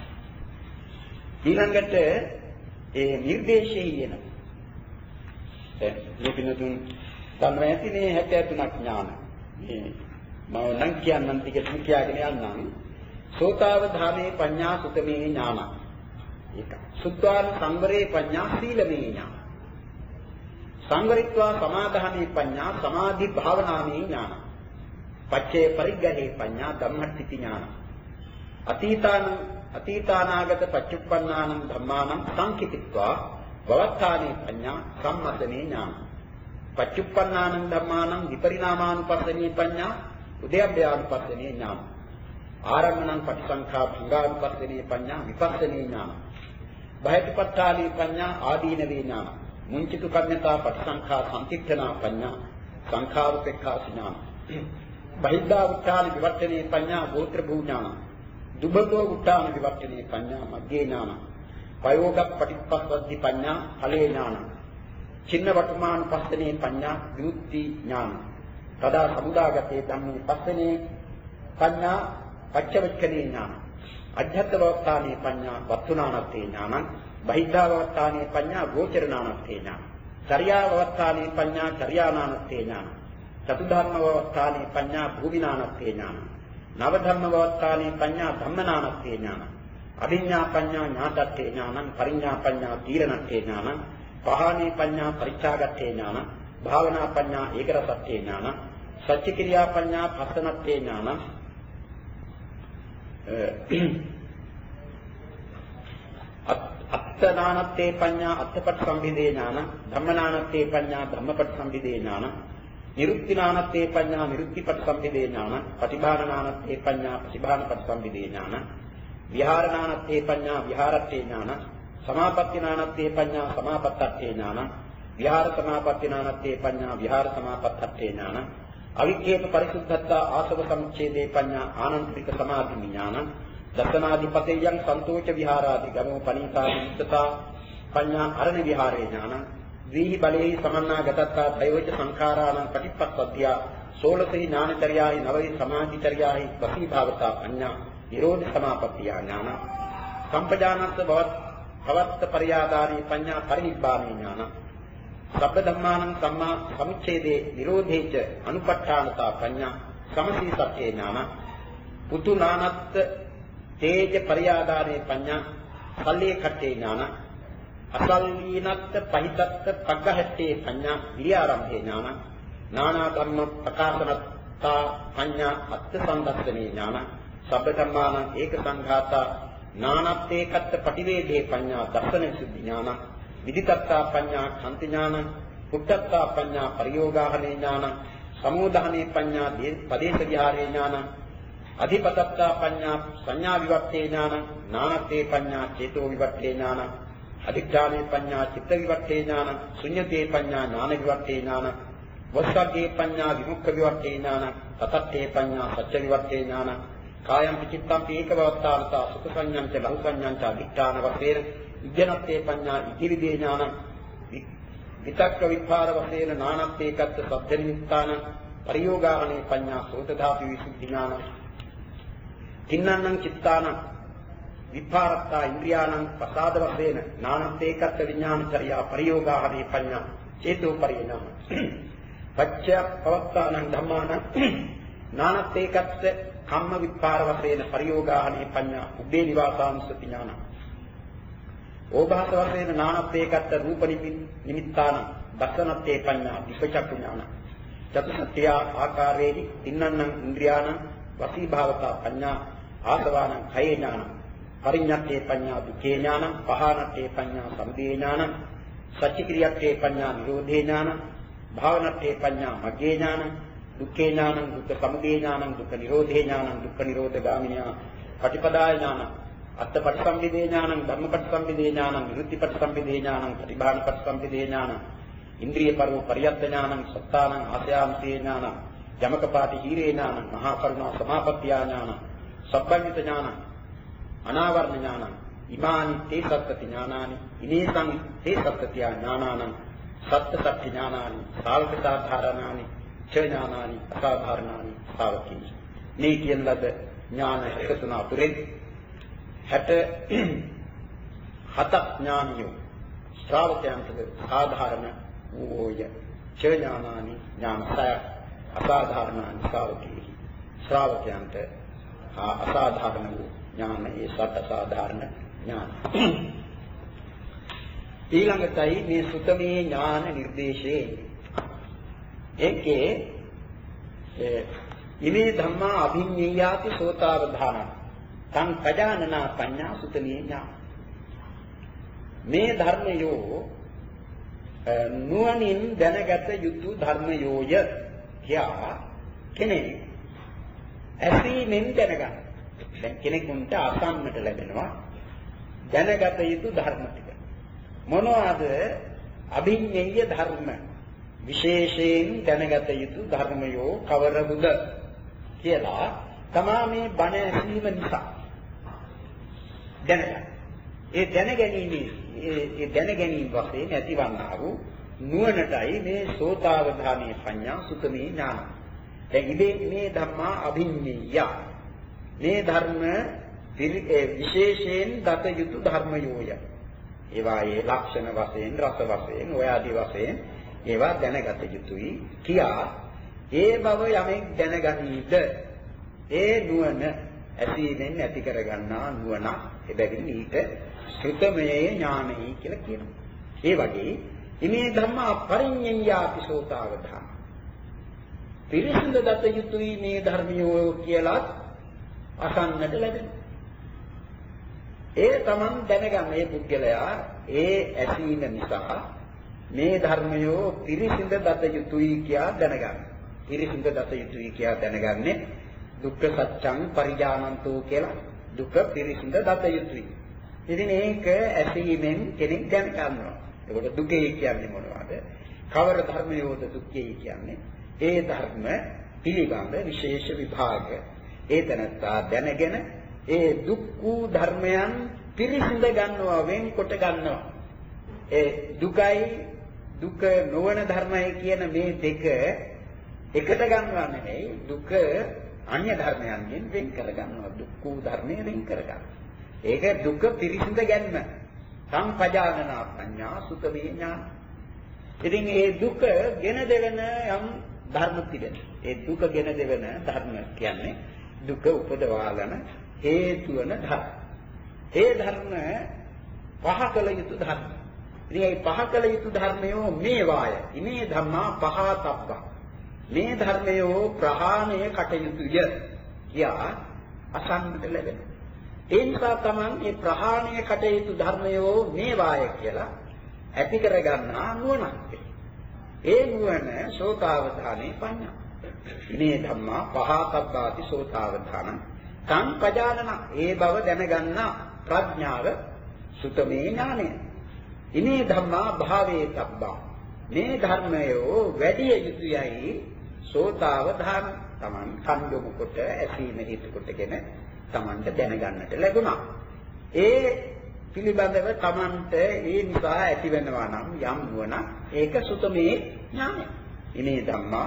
ඊළඟට ඒ නිर्देशයේ යන දැන් මේ පිනතුන් තමයි ඇතිනේ හැත්තෑ තුනක් ඥාන. මේ මම නම් කියන්නම් ටිකක් කියාගෙන යන්නම්. සෝතාවධාමී පඤ්ඤා සුතමේ ඥාන. ඒක සුත්වාන සංවරේ පඤ්ඤා සීලමේ ඥාන. සංවරිත්වා සමාදානේ පඤ්ඤා සමාධි භාවනාමේ ඥාන. පච්චේ පරිග්‍රහේ පඤ්ඤා ධම්මට්ඨිති ඥාන. අතීතාන අතීතානාගත පච්චුප්පන්නානං ධම්මානං සංකිතිත්වා භවත්තානේ පඤ්ඤා සම්මතනේ ඥාන. පච්චුප්පන්නානං ධම්මානං විපරිණාමානුපස්සනේ පඤ්ඤා උදයබ්බයානුපස්සනේ ඥාන. ආරම්මණං පටිසංඛා භංගානුපස්සනේ පඤ්ඤා විපස්සනේ ඥාන. බයතිපත්තාලී පඤ්ඤා ආදීනවේ ඥාන. මුංචිතු කම්මතා පටිසංඛා සංකිට්ඨනා පඤ්ඤා සංඛාරුපේක්ඛා ඥාන. බහිද්ධා උත්තාන විවර්තනේ පඤ්ඤා ගෝත්‍ර භූ ඥාන. දුබ්බතෝ උත්තාන විවර්තනේ පඤ්ඤා මග්ගේ ඥාන. පයෝග පටිපස්සද්දි පඤ්ඤා ඵලේ ඥාන. චින්න වර්තමානුපස්සනේ පඤ්ඤා විමුක්ති ඥාන. තදා සමුදාගතේ ධම්මේ පස්සනේ පඤ්ඤා පච්චවච්ඡනේ ඥාන. අධ්‍යාත්මවත්තානේ පඤ්ඤා වත්තුනානත්තේ ඥානං. බහිද්ධාවත්තානේ පඤ්ඤා ගෝචරනානත්තේ ඥාන. චර්යාවත්තානේ පඤ්ඤා චර්යානානත්තේ ඥාන. චතුධර්මවත්තානේ පඤ්ඤා භූමිනානත්තේ ඥාන. නවධම්මවත්තානේ පඤ්ඤා ධම්මනානත්තේ ඥාන. අභිඤ්ඤා පඤ්ඤා ඥාතත්තේ ඥානං. පරිඤ්ඤා පඤ්ඤා තීරණත්තේ ඥානං. පහානේ පඤ්ඤා පරිච්ඡාගත්තේ ඥාන. භාවනා පඤ්ඤා ඒකරසත්තේ ඥාන. සච්ච ක්‍රියා පඤ්ඤා පස්සනත්තේ ඥාන. අත්තනානත්තේ පඤ්ඤා අත්තපට් සම්බිදේ ඥාන. ධම්මනානත්තේ පඤ්ඤා ධම්මපට් සම්බිදේ ඥාන. නිරුක්ති නානත්තේ පඤ්ඤා නිරුක්ති පටිසම්භිදේ ඥාන, පටිභාන නානත්තේ පඤ්ඤා පටිභාන පටිසම්භිදේ ඥාන, විහාර නානත්තේ පඤ්ඤා විහාරත්තේ ඥාන, සමාපatti නානත්තේ පඤ්ඤා සමාපත්තත්තේ ඥාන, විහාර සමාපatti නානත්තේ පඤ්ඤා විහාර සමාපත්තත්තේ ඥාන, අවික්ඛේප පරිසුද්ධත්තා ආසව සමුච්ඡේදේ පඤ්ඤා ආනන්තරික සමාධි ඥාන, දසනාදිපතේයන් සන්තෝෂ විහාරාදි ගමෝ පණීතාදි විත්තතා පඤ්ඤා අරණ විහාරේ ඥාන, දීහි බලේහි සමන්නාගතත්තා දයෝච සංඛාරාණං පටිප්පස්සද්ධියා සෝලසෙහි ඥානචර්යාහි නවයි සමාධිචර්යාහි වසීභාවතා පඤ්ඤා නිරෝධ සමාපත්තිය ඥාන, සම්පජානස්ස බවත් භවත්ත පරියාදාරී පඤ්ඤා පරිනිබ්බානේ ඥාන, සබ්බ ධම්මානං සම්මා සමුච්ඡේදේ නිරෝධේච අනුපට්ඨානතා පඤ්ඤා සමසී සත්‍යේ ඥාන, පුතු නානත්ත තේජ පරියාදාරේ පඤ්ඤා සල්ලේ කට්ඨේ ඥාන, අසල්ලීනත්ත පහිතත්ත පග්ගහට්ඨේ පඤ්ඤා විරියාරම්භේ ඥාන, නානා ධම්ම ප්‍රකාශනත්තා පඤ්ඤා අත්ථ සම්දස්සනේ ඥාන, සබ්බ ධම්මානං ඒක සංඝාතා නානත්තේකත්ත පටිවේදේ පඤ්ඤා දර්ශන සුද්ධි ඥාන, විදිතත්තා පඤ්ඤා ඛන්ති ඥාන, පුට්ඨත්තා පඤ්ඤා පරියෝගාහනේ ඥාන, සමෝධානේ පඤ්ඤා පදේශ විහාරේ ඥාන, අධිපතත්තා පඤ්ඤා සංඥා විවට්ඨේ ඥාන, නානත්තේ පඤ්ඤා චේතෝ විවට්ඨේ ඥාන, අධිඨානේ පඤ්ඤා චිත්ත විවට්ඨේ ඥාන, ශුඤ්ඤතේ පඤ්ඤා ඥාන විවට්ඨේ ඥාන, වස්සග්ගේ පඤ්ඤා විමුක්ඛ විවට්ඨේ ඥාන, තතත්තේ පඤ්ඤා සත්‍ය විවට්ඨේ ඥාන, කායම් පිචිත්තම් ඒකවත්තාවතා සුඛ සංඥාංච ලහු සංඥාංච අධිඨාන වශයෙන් ඉජ්ජනත්තේ පඤ්ඤා ඉතිවිදේ ඥාන, විතක්ක විපාර වශයෙන් නානත්තේකත්ත සබ්ද නිමිත්තාන, පරියෝගාහනේ පඤ්ඤා සෝත ධාතු විසුද්ධි ඥාන, තින්නං චිත්තාන විපාරත්තා ඉන්ද්‍රියාණං ප්‍රසාද වශයෙන් නානත්තේකත්ත විඥානචර්යා පරියෝගාහනේ පඤ්ඤා චේතෝ පරිඥාන, පච්චය පවත්තානං ධම්මාන නානත්තේකත්ත කම්ම විපාර වශයෙන් පරියෝගාහනේ පඤ්ඤා උබ්බේ නිවාසානුස්සති ඥාන, ඕභාස වශයෙන් නානත්තේකත්ත රූප නිමිත්තාන දස්සනත්තේ පඤ්ඤා විපචක්ඛු ඥාන, චතුසත්‍ය ආකාරේහි තින්නං ඉන්ද්‍රියාණං වසීභාවතා පඤ්ඤා ආසවානං khයේ ඥාන, පරිඤ්ඤත්තේ පඤ්ඤා දුක්ඛේ ඥාන, පහානත්තේ පඤ්ඤා සමුදය ඥාන, සච්චික්‍රියත්තේ පඤ්ඤා නිරෝධේ ඥාන, භාවනත්තේ පඤ්ඤා මග්ගේ ඥාන, දුක්ඛේ ඥාන දුක්ඛ සමුදය ඥාන, දුක්ඛ නිරෝධේ ඥාන, දුක්ඛ නිරෝධ ගාමිනියා පටිපදාය ඥාන, අත්ථ පටිසම්භිදේ ඥාන, ධම්ම පටිසම්භිදේ ඥාන, විරුද්ධි පටිසම්භිදේ ඥාන, ප්‍රතිභාන පටිසම්භිදේ ඥාන, ඉන්ද්‍රිය පරම පරියත්ත ඥාන, සත්තානං ආසයාන්තේ ඥාන, යමකපාටි හීරේ ඥාන, මහා කරුණා සමාපත්තිය ඥාන, සබ්බඤ්ඤත ඥාන, අනාවරණ ඥාන, ඉමානි තේ සත්‍ත්‍ය ඥානානි, ඉනේසං තේ සත්‍ත්‍ය ඥානානං, සත්‍ය සත්‍ය ඥානානි, සාල්පතාධාරණානි, ඡ ඥානානි, අසාධාරණානි, සාවකී. මේ කියන ලද ඥාන එකතුන අතුරෙන් හැට හතක් ඥානියෝ ශ්‍රාවකයන්ට සාධාරණ වූය. ඡ ඥානානි ඥාන සය, අසාධාරණානි ශ්‍රාවකී. ශ්‍රාවකයන්ට අසාධාරණ වූ ඥාන ඒ සත් අසාධාරණ ඥාන. ඊළඟටයි මේ සුතමේ ඥාන නිර්දේශයේ ඒකේ ඉමේ ධම්මා අභිඤ්ඤයාති සෝතාවධාන තං පජානනා පඤ්ඤා සුතමේ ඥාන. මේ ධර්මයෝ නුවණින් දැනගත යුතු ධර්මයෝය කියා කෙනෙක් ඇසීමෙන් දැනගන්න. දැන් කෙනෙකුට අසන්නට ලැබෙනවා දැනගත යුතු ධර්ම ටික. මොනවාද? අභිඤ්ඤය ධර්ම. විශේෂයෙන් දැනගත යුතු ධර්මයෝ කවරහුද කියලා තමා මේ බණ ඇසීම නිසා දැනගන්න. ඒ දැනගැනීමේ ඒ දැනගැනීම වශයෙන් ඇතිවන්නා වූ නුවණටයි මේ සෝතාවධානී පඤ්ඤා සුතමේ ඥාන. දැන් ඉබේ මේ ධම්මා අභිඤ්ඤය. මේ ධර්ම විශේෂයෙන් දත යුතු ධර්මයෝය. ඒවායේ ලක්ෂණ වශයෙන්, රස වශයෙන්, ඔය ආදී වශයෙන් ඒවා දැනගත යුතුයි කියා ඒ බව යමෙක් දැනගනීද ඒ නුවණ ඇසීමෙන් ඇති කරගන්නා නුවණ එබැවින් ඊට ශ්‍රුතමයේ ඥානයි කියලා කියනවා. ඒ වගේ ඉමේ ධම්මා පරිඤ්ඤයාති සෝතාවධාන. පිරිසිදු දත යුතුයි මේ ධර්මියෝ කියලා අසන්නට ලැබෙනවා. ඒ තමන් දැනගන්න මේ පුද්ගලයා ඒ ඇසීම නිසා මේ ධර්මයෝ පිරිසිඳ දත යුතුයි කියා දැනගන්න. පිරිසිඳ දත යුතුයි කියා දැනගන්නේ දුක්ඛ සත්‍යං පරිජානන්තෝ කියලා දුක පිරිසිඳ දත යුතුයි. ඉතින් ඒක ඇසීමෙන් කෙනෙක් දැන ගන්නවා. ඒකට දුකයි කියන්නේ මොනවද? කවර ධර්මයෝද දුක්ඛයි කියන්නේ? ඒ ධර්ම පිළිබඳ විශේෂ විභාග. ඒ තනත්තා දැනගෙන ඒ දුක් වූ ධර්මයන් පිරිසිඳ ගන්නවා, වෙන්කොට ගන්නවා. ඒ දුකයි දුක නොවන ධර්මයි කියන මේ දෙක එකට ගන්නවා නෙමෙයි, දුක අන්‍ය ධර්මයන්ගෙන් වෙන් කර ගන්නවා. දුක් වූ ධර්මයෙන් වෙන් කර ගන්නවා. ඒක දුක පිරිසිඳ ගැනීම. සම්පජානනා පඤ්ඤා සුතමේ ඥාන. ඉතින් මේ දුක ගෙන දෙවන යම් ධර්ම තිබෙන. ඒ දුක ගෙන දෙවන ධර්ම කියන්නේ දුක උපදවාගෙන හේතු වන ධර්ම. ඒ ධර්ම පහ කළ යුතු ධර්ම. ඉතින් මේ පහ කළ යුතු ධර්මයෝ මේ වාය. ඉමේ ධම්මා පහතබ්බා. මේ ධර්මයෝ ප්‍රහාණය කටයුතුය කියා අසන්නට ලැබෙනවා. ඒ නිසා තමයි මේ ප්‍රහාණය කටයුතු ධර්මයෝ මේ වාය කියලා ඇති කර ගන්නා නුවණක්. ඒ නුවණ සෝතාවධානේ පඤ්ඤා. මේ ධම්මා පහතබ්බාති සෝතාවධාන සංපජානන ඒ බව දැනගන්නා ප්‍රඥාව සුතමේ ඥානය. ඉනේ ධම්මා භාවේ තබ්බා. මේ ධර්මයෝ වැඩි යුතුයයි සෝතාවධාන තමන් කන්දොමු කොට ඇසීම හේතු කොටගෙන තමන්ට දැනගන්නට ලැබුණා. ඒ පිළිබඳව තමන්ට ඒ නිසා ඇතිවෙනවා නම් යම් නුවණ ඒක සුතමේ ඥානය. ඉනේ ධම්මා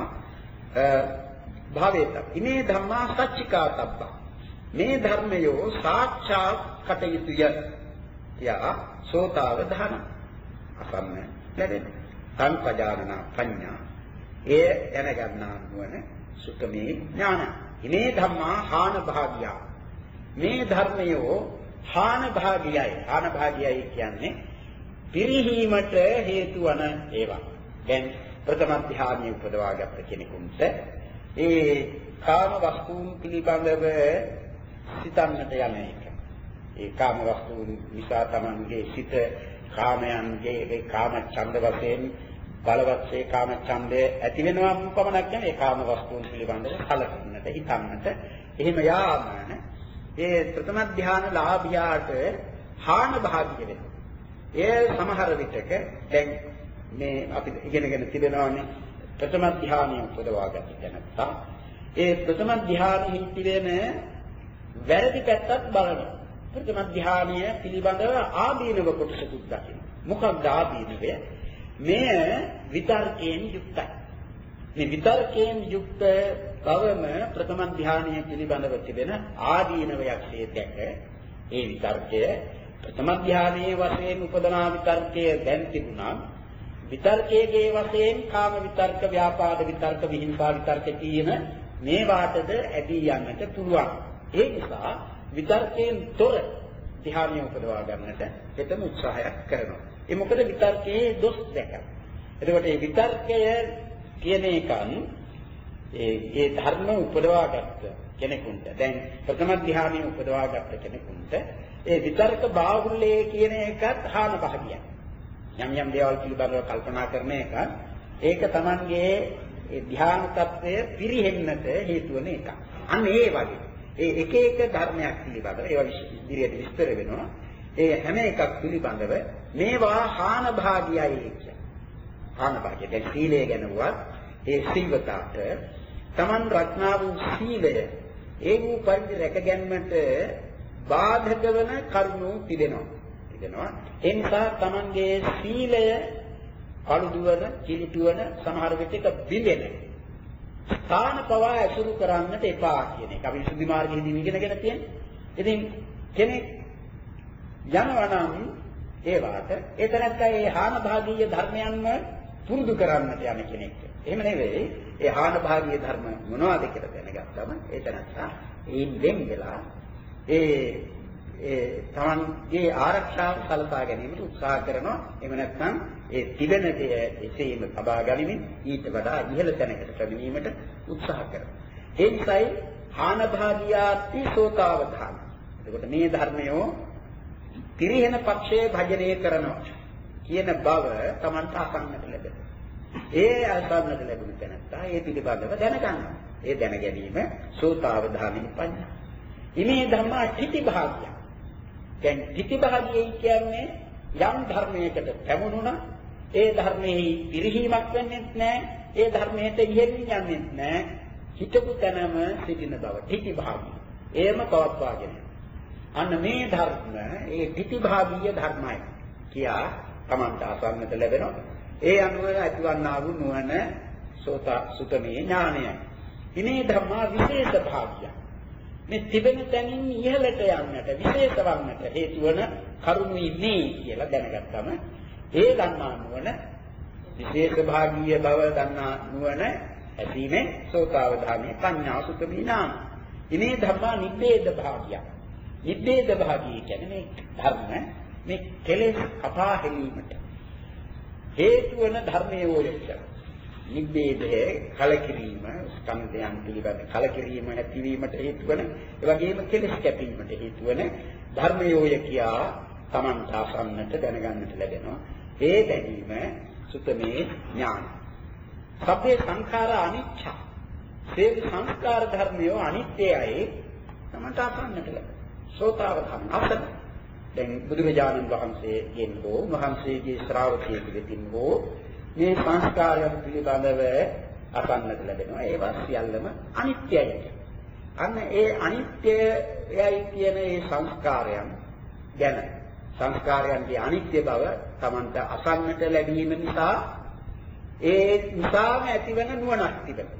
භාවේත. ඉනේ ධම්මා සච්චිකාතබ්බා. මේ ධර්මයෝ සාක්ෂාත් කටයුතුය. යා සෝතාවධාන අසන්න ලැබෙන. සංපජානන පඤ්ඤා ඒ දැනගන්නා නුවණ සුතමේ ඥාන. ඉනේ ධම්මා හාන භාග්‍යා. මේ ධර්මයෝ හාන භාගියයි. හාන භාගියයි කියන්නේ පිරිහීමට හේතු වන ඒවා. දැන් ප්‍රථම ධ්‍යානෙ උපදවාගත්ත කෙනෙකුට ඒ කාම වස්තුන් පිළිබඳව සිතන්නට යන එක. ඒ කාම වස්තුන් නිසා තමන්ගේ සිත කාමයන්ගේ ඒ කාම ඡන්ද වශයෙන් බලවත්සේ කාම ඡන්දය ඇති වෙනවා පමණක් නෙවෙයි කාම වස්තුන් පිළිබඳව කලකිරීමට හිතන්නට එහෙම යාමන ඒ ප්‍රථම ධ්‍යාන ලාභියාට හාන භාග්‍ය වෙනවා. ඒ සමහර විටක දැන් මේ අපි ඉගෙනගෙන තිබෙනවානේ ප්‍රථම ධ්‍යානිය උපදවාගත්ත තැනත්තා ඒ ප්‍රථම ධ්‍යානෙහි තිබෙන වැරදි පැත්තත් බලනවා. ප්‍රථම ධ්‍යානය පිළිබඳව ආදීනව කොටසකුත් දකින්න. මොකක්ද ආදීනවය? මෙය විතර්කයෙන් යුක්තයි. මේ විතර්කයෙන් යුක්ත බවම ප්‍රථම ධ්‍යානය පිළිබඳව තිබෙන ආදීනවයක් හේතක ඒ විතර්කය ප්‍රථම ධ්‍යානයේ වශයෙන් උපදනා විතර්කය දැන් තිබුණා. විතර්කයේ වශයෙන් කාම විතර්ක, ව්‍යාපාද විතර්ක, විහිංසා විතර්ක කියන මේ වාටද ඇදී යන්නට පුළුවන්. ඒ නිසා විතර්කයෙන් තොර ධ්‍යානය උපදවා ගන්නට හිතම උත්සාහයක් කරනවා. ඒ මොකද විතර්කයේ දොස් දැකලා. එතකොට මේ විතර්කය කියන එකන් ඒ ඒ ධර්ම උපදවාගත්ත කෙනෙකුට දැන් ප්‍රථම ධ්‍යානය උපදවාගත්ත කෙනෙකුට ඒ විතර්ක බාහුල්‍යය කියන එකත් හාන භාගියක්. යම් යම් දේවල් පිළිබඳව කල්පනා කරන එක ඒක Tamanගේ ඒ ධ්‍යාන tattවය පිරිහෙන්නට හේතු වෙන එකක්. අන්න ඒ වගේ ඒ එක එක ධර්මයක් පිළිබඳව ඒවා ඉදිරියට විස්තර වෙනවා. ඒ හැම එකක් පිළිබඳව මේවා හාන භාගියයි කියන්නේ. හාන භාගිය දැන් සීලය ගැන වුවත් ඒ සිල්වතාට Taman රත්නා වූ සීලය ඒ වූ පරිදි රැක ගැනීමට බාධක වන කරුණු තිබෙනවා. තිබෙනවා. ඒ නිසා Tamanගේ සීලය අලුදුවන, කිලිටුවන සමහර විටක බිඳෙන. ස්ථාන පවා ඇසුරු කරන්නට එපා කියන එක. අපි සුද්ධි මාර්ගයේදී ඉගෙනගෙන තියෙන්නේ. ඉතින් කෙනෙක් යනවා නම් ඒ වාට ඒ තරත්තා ඒ හාන භාගීය ධර්මයන්ම පුරුදු කරන්නට යන කෙනෙක්. එහෙම නෙවෙයි. ඒ හාන භාගීය ධර්ම මොනවද කියලා දැනගත්තම ඒ තරත්තා ඒන් වෙන් වෙලා ඒ ඒ තමන්ගේ ආරක්ෂාව සලසා ගැනීමට උත්සාහ කරනවා. එහෙම නැත්නම් ඒ තිබෙන දේ එසේම තබා ගැනීම ඊට වඩා ඉහළ තැනකට පැමිණීමට උත්සාහ කරනවා. ඒ නිසායි හාන භාගියාති සෝතාවධාන. එතකොට මේ ධර්මයෝ පිරිහෙන පක්ෂයේ භජනය කරනවා. කියන බව Tamanට අසන්නට ලැබෙනවා. ඒ අසන්නට ලැබුණ තැනත්තා ඒ පිළිබඳව දැනගන්නවා. ඒ දැන ගැනීම සෝතාවධානී පඤ්ඤා. ඉමේ ධම්මා ඨිති භාග්‍ය. දැන් ඨිති භාග්‍යය කියන්නේ යම් ධර්මයකට පැමුණුණා ඒ ධර්මයේ පිරිහීමක් වෙන්නේ නැහැ. ඒ ධර්මයට ඉහෙලින් යන්නේ නැහැ. හිතපු තැනම සිටින බව ඨිති භාග්‍ය. එයම පවත්වාගෙන. අන්න මේ ධර්ම ඒ ඨිති භාගීය ධර්මයි කියා Tamanට අසන්නට ලැබෙනවා. ඒ අනුව ඇතිවන්නා වූ නුවණ සෝත සුතමේ ඥානයයි. ඉමේ ධම්මා විශේෂ භාග්‍ය. මේ තිබෙන තැනින් ඉහළට යන්නට විශේෂ වන්නට හේතු වන කරුණු ඉන්නේ කියලා දැනගත්තම ඒ දන්නා නුවණ විශේෂ භාගීය බව දන්නා නුවණ ඇතිනේ සෝතාවධානී පඤ්ඤා සුතමේ ඥාන. ඉමේ ධම්මා නිබ්බේද භාග්‍ය. නිබ්බේද භාග්‍ය කියන්නේ මේ ධර්ම මේ කෙලෙස් කපා හැලීමට හේතු වන ධර්මයේ වෝලෙච්ච. නිබ්බේදයේ කලකිරීම ස්කන්ධයන් පිළිබඳ කලකිරීම ඇතිවීමට හේතු වන ඒ වගේම කෙලෙස් කැපීමට හේතු වන ධර්මයේ වෝය කියා Tamanට අසන්නට දැනගන්නට ලැබෙනවා. ඒ දැනීම සුතමේ ඥාන. සබ්බේ සංඛාර අනිච්ච. සියලු සංස්කාර ධර්මයෝ අනිත්‍යයි Tamanට අසන්නට ලැබෙනවා. සෝතාවධාන අසන. දැන් බුදුරජාණන් වහන්සේගෙන් හෝ වහන්සේගේ ශ්‍රාවකයෙකු වෙතින් හෝ මේ සංස්කාරයන් පිළිබඳව අසන්නට ලැබෙනවා. ඒවා සියල්ලම අනිත්‍යයි. අන්න ඒ අනිත්‍යයයි කියන ඒ සංස්කාරයන් ගැන සංස්කාරයන්ගේ අනිත්‍ය බව Tamanට අසන්නට ලැබීම නිසා ඒ නිසාම ඇතිවන නුවණක් තිබෙනවා.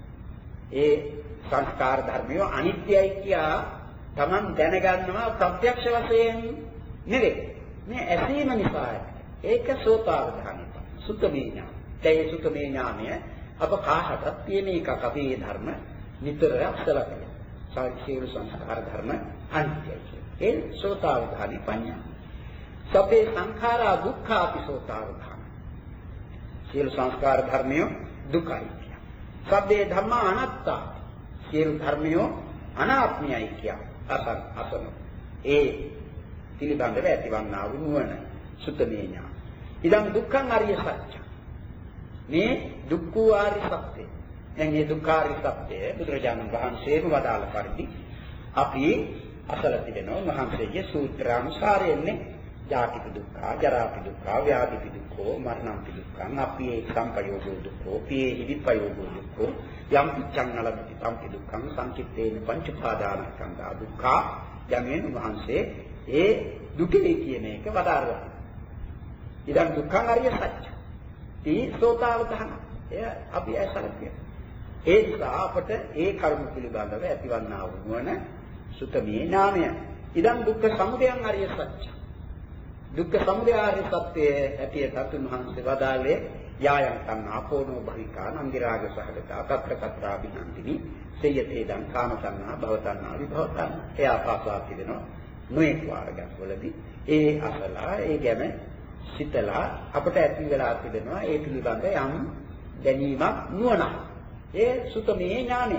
ඒ සංස්කාර ධර්මය අනිත්‍යයි කියා Taman දැනගන්නවා ප්‍රත්‍යක්ෂ වශයෙන් නෙවෙයි. මේ ඇසීම නිසා ඒක සෝතාවධානයි. සුත්තමේ ඥාන. ඒ සුත්තමේ ඥානය අප කාටත් තියෙන එකක්. අපි මේ ධර්ම නිතර අසලකන. සාක්ෂීව සංස්කාර ධර්ම අනිත්‍යයි. ඒ සෝතාවධානී පඤ්ඤා. සබ්බේ සංඛාරා දුක්ඛාපි සෝතාවධාන. සියලු සංස්කාර ධර්මය දුකයි. සබ්බේ ධම්මා අනාත්තා. සියලු ධර්මය අනාත්මයයි කිය. අසන අසන. ඒ පිළිබඳව ඇතිවන්නා වූ නුවණ සුත්තමේ ඥාන. ඉදන් දුක්ඛං අරිය සත්‍ය. මේ දුක්ඛ ආර්ය සත්‍යය. දැන් මේ දුක්ඛ ආර්ය සත්‍යය බුදුරජාණන් වහන්සේම වදාළ පරිදි අපි අසල තිබෙනවා මහන්සේගේ සූත්‍රානුසාරයෙන්නේ ජාතික දුක්ඛ, ජරාපි දුක්ඛ, ව්‍යාධි දුක්ඛ, මරණම්පි දුක්ඛ, අප්පියේ සංපයෝගෝ දුක්ඛ, පියේ හිවිපයෝගෝ දුක්ඛ, යම් පිච්ඡං නලපති සම්පි දුක්ඛං සංකිට්ඨේන පංච පාදානස්කන්ධා දුක්ඛ යමෙන් වහන්සේ ඒ දුකේ කියන එක වදාරනවා. ඉතින් දුක්ඛං අරිය සත්‍ය. ඊ සෝතාවධාන. එය අපි ඇසලකිය. ඒ නිසා අපට ඒ කර්ම පිළිබඳව ඇතිවන්නා වූ නුවණ සුතමේ ඥානය. ඉදන් දුක්ඛ සමුදයං අරිය සත්‍ය. දුක්ඛ සමුදය ආර්ය සත්‍යයේ ඇතිය තතුන් වහන්සේ වදාළේ යායන් තණ්හාපෝනෝ භවිකා නංගිරාග සහගතා తත්‍ර කත්‍රා විනන්තිනි සේයතේ දං කාම තණ්හා භව තණ්හා විභව තණ්හා. ඒ ආපාසා කියනවා නොඑක් වාරයන්වලදී ඒ අසලා ඒ ගැන සිතලා අපට ඇති වෙලා තිබෙනවා ඒ පිළිබඳ යම් දැනීමක් නුවණක්. ඒ සුතමේ ඥානය.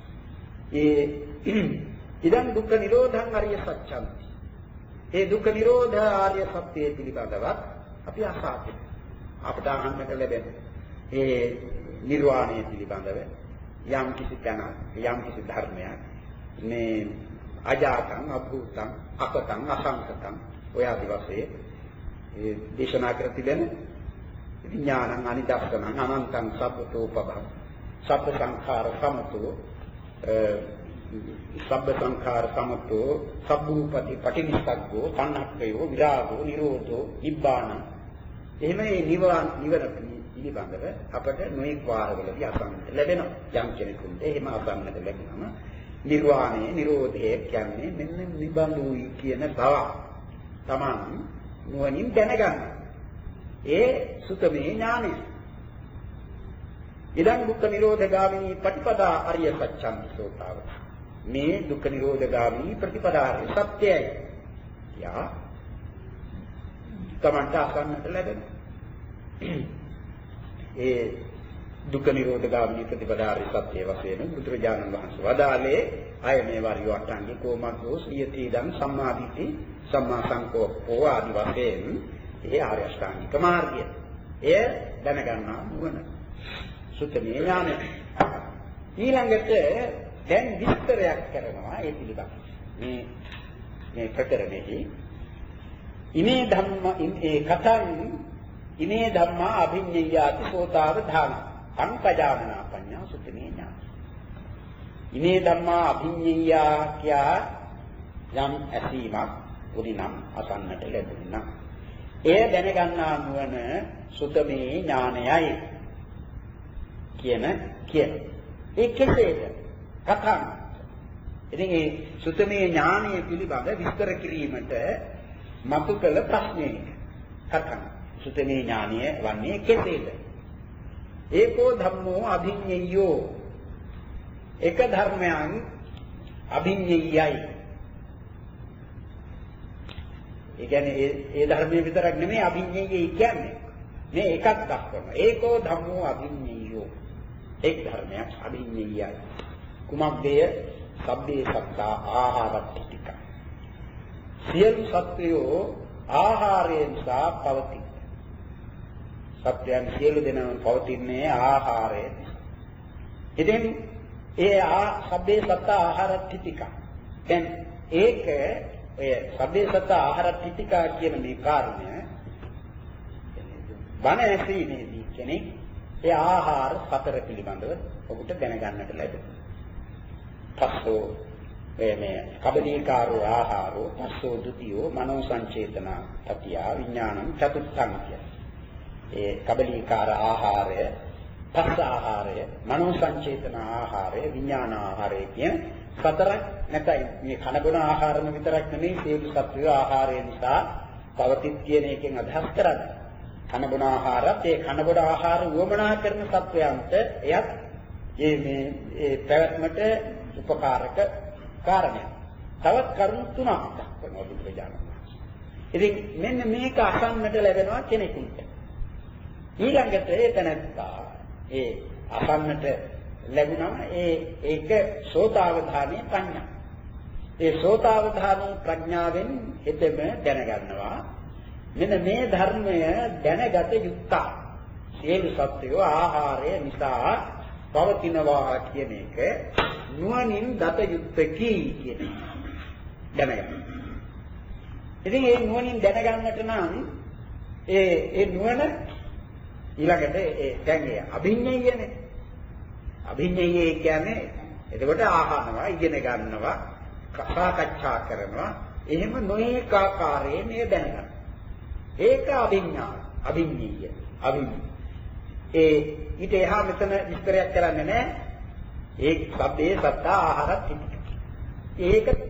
ඒ ඉදන් දුක්ඛ නිරෝධං අරිය සත්‍යං. ඒ දුක්ඛ නිරෝධ ආර්ය සත්‍යය පිළිබඳව අපි අසා තිබෙනවා. අපට අහන්නට ලැබෙන ඒ නිර්වාණය පිළිබඳව යම් කිසි තැනක් යම් කිසි ධර්මයක් මේ අජාතං අභූතං අකතං අසංකතං ඔය ආදි වශයෙන් ඒ දේශනා කර තිබෙන විඥානං අනිදස්සනං අනන්තං සබ්බතෝ පබං සබ්බ සංඛාර සමතෝ සබ්බ සංඛාර සමතෝ සබ්බූපති පටිනිස්සග්ගෝ පන්නක්කයෝ විරාගෝ නිරෝධෝ නිබ්බාන. එහෙම මේ නිවන නිවන පිළිබඳව අපට නොඑක් වාරවලදී අසන්නට ලැබෙනවා. යම් කෙනෙකුට එහෙම අසන්නට ලැබුණම නිර්වාණය නිරෝධය කියන්නේ මෙන්න නිබඳුයි කියන බව තමන් නුවණින් දැනගන්න. ඒ සුතමේ ඥානය. ඉදන් දුක්ඛ නිරෝධගාමිනී ප්‍රතිපදා අරිය සත්‍යං සෝතාව. මේ දුක්ඛ නිරෝධගාමිනී ප්‍රතිපදා අරිය සත්‍යයයි. යා තමන්ට අසන්නට ලැබෙන. ඒ දුක්ඛ නිරෝධගාමිනී ප්‍රතිපදා අරිය සත්‍ය වශයෙන් බුදුරජාණන් වහන්සේ වදාළේ අය මේ වරිය අටංගිකෝ මග්ගෝ සියති දං සම්මාදිට්ඨි සම්මා සංකෝප්පෝ ආදි වශයෙන් ඒ ආර්ය අෂ්ටාංගික මාර්ගය. එය දැනගන්නා නුවණ. සුතමේ ඥානය. ඊළඟට දැන් විස්තරයක් කරනවා ඒ පිළිබඳව. මේ මේ ප්‍රකරණෙහි ඉමේ ධම්ම ඒ කතං ඉමේ ධම්මා අභිඤ්ඤයාති සෝතාවධාන සංපජානනා පඤ්ඤා සුතමේ ඥාන. ඉමේ ධම්මා අභිඤ්ඤයා කියා යම් ඇසීමක් උදිනම් අසන්නට ලැබුණා. එය දැනගන්නා නුවණ සුතමේ ඥානයයි කියන කියන. ඒ කෙසේද? කතං. ඉතින් මේ සුතමේ ඥානය පිළිබඳ විස්තර කිරීමට මතු කළ ප්‍රශ්නයක කතං. සුතමේ ඥානය වන්නේ කෙසේද? ඒකෝ ධම්මෝ අභිඤ්ඤයෝ. එක ධර්මයන් අභිඤ්ඤයයි. ඒ කියන්නේ ඒ ඒ ධර්මයේ විතරක් නෙමෙයි අභිඤ්ඤයයි කියන්නේ. මේ එකක් දක්වනවා. ඒකෝ ධම්මෝ අභිඤ්ඤයෝ. එක් ධර්මයක් අභිඤ්ඤයයි. කුමක්දය? සබ්බේ සත්තා ආහාරත්තික. සියලු සත්වයෝ ආහාරයෙන් සා පවතී. සත්‍යයන් සියලු දෙනාම පවතින්නේ ආහාරයෙන්. ඉතින් ඒ ආ සබ්බේ සත්තා ආහාරත්තික. දැන් ඒක ඔය සබ්බේ සත්තා ආහාරත්තික කියන මේ කාරණය බණ ඇසීමේදී කෙනෙක් ඒ ආහාර සතර පිළිබඳව ඔබට දැනගන්නට ලැබෙනවා. පස්සෝ මේ කබලීකාරෝ ආහාරෝ පස්සෝ ဒ ුතියෝ මනෝ සංචේතන පතිය විඥානං චතුත්ථං කිය. ඒ කබලීකාර ආහාරය, පස්ස ආහාරය, මනෝ සංචේතන ආහාරය, විඥාන ආහාරය කියන සතරක් නැතයි. මේ කන බොන ආහාරම විතරක් නෙමෙයි සියලු සත්වෝ ආහාරය නිසා පවතිත් කියන එකෙන් අදහස් කරන්නේ. කන බොන ආහාරත් ඒ කන බොන ආහාර වමනා කරන සත්වයන්ට එයත් මේ මේ ඒ පැවැත්මට උපකාරක කාරණයක්. තවත් කරුණු තුනක් දක්වනවා බුදුරජාණන් වහන්සේ. ඉතින් මෙන්න මේක අසන්නට ලැබෙනවා කෙනෙකුට. ඊළඟට ඒ තැනත්තා ඒ අසන්නට ලැබුණම ඒ ඒක සෝතාවධානයේ ප්‍රඥා. ඒ සෝතාවධානයේ ප්‍රඥාවෙන් හිතෙම දැනගන්නවා මෙන්න මේ ධර්මය දැනගත යුක්තා. සියලු සත්වයෝ ආහාරය නිසා පවතිනවා කියන එක නුවණින් දත යුක්තකි කියන එක දැනගන්න. ඉතින් මේ නුවණින් දැනගන්නට නම් ඒ ඒ නුවණ ඊළඟට ඒ දැන් ඒ අභිඤ්ඤයනේ. අභිඤ්ඤය කියන්නේ එතකොට ආහනවා, ඉගෙන ගන්නවා, සාකච්ඡා කරනවා, එහෙම නොඑක ආකාරයෙන් මේ දැනගන්න. ඒක අභිඥා, අභිඤ්ඤය, අභිඤ්ඤය. ඒ ඊට එහා මෙතන විස්තරයක් කරන්නේ නැහැ. ඒ සබ්බේ සත්තා ආහාරත් ඒක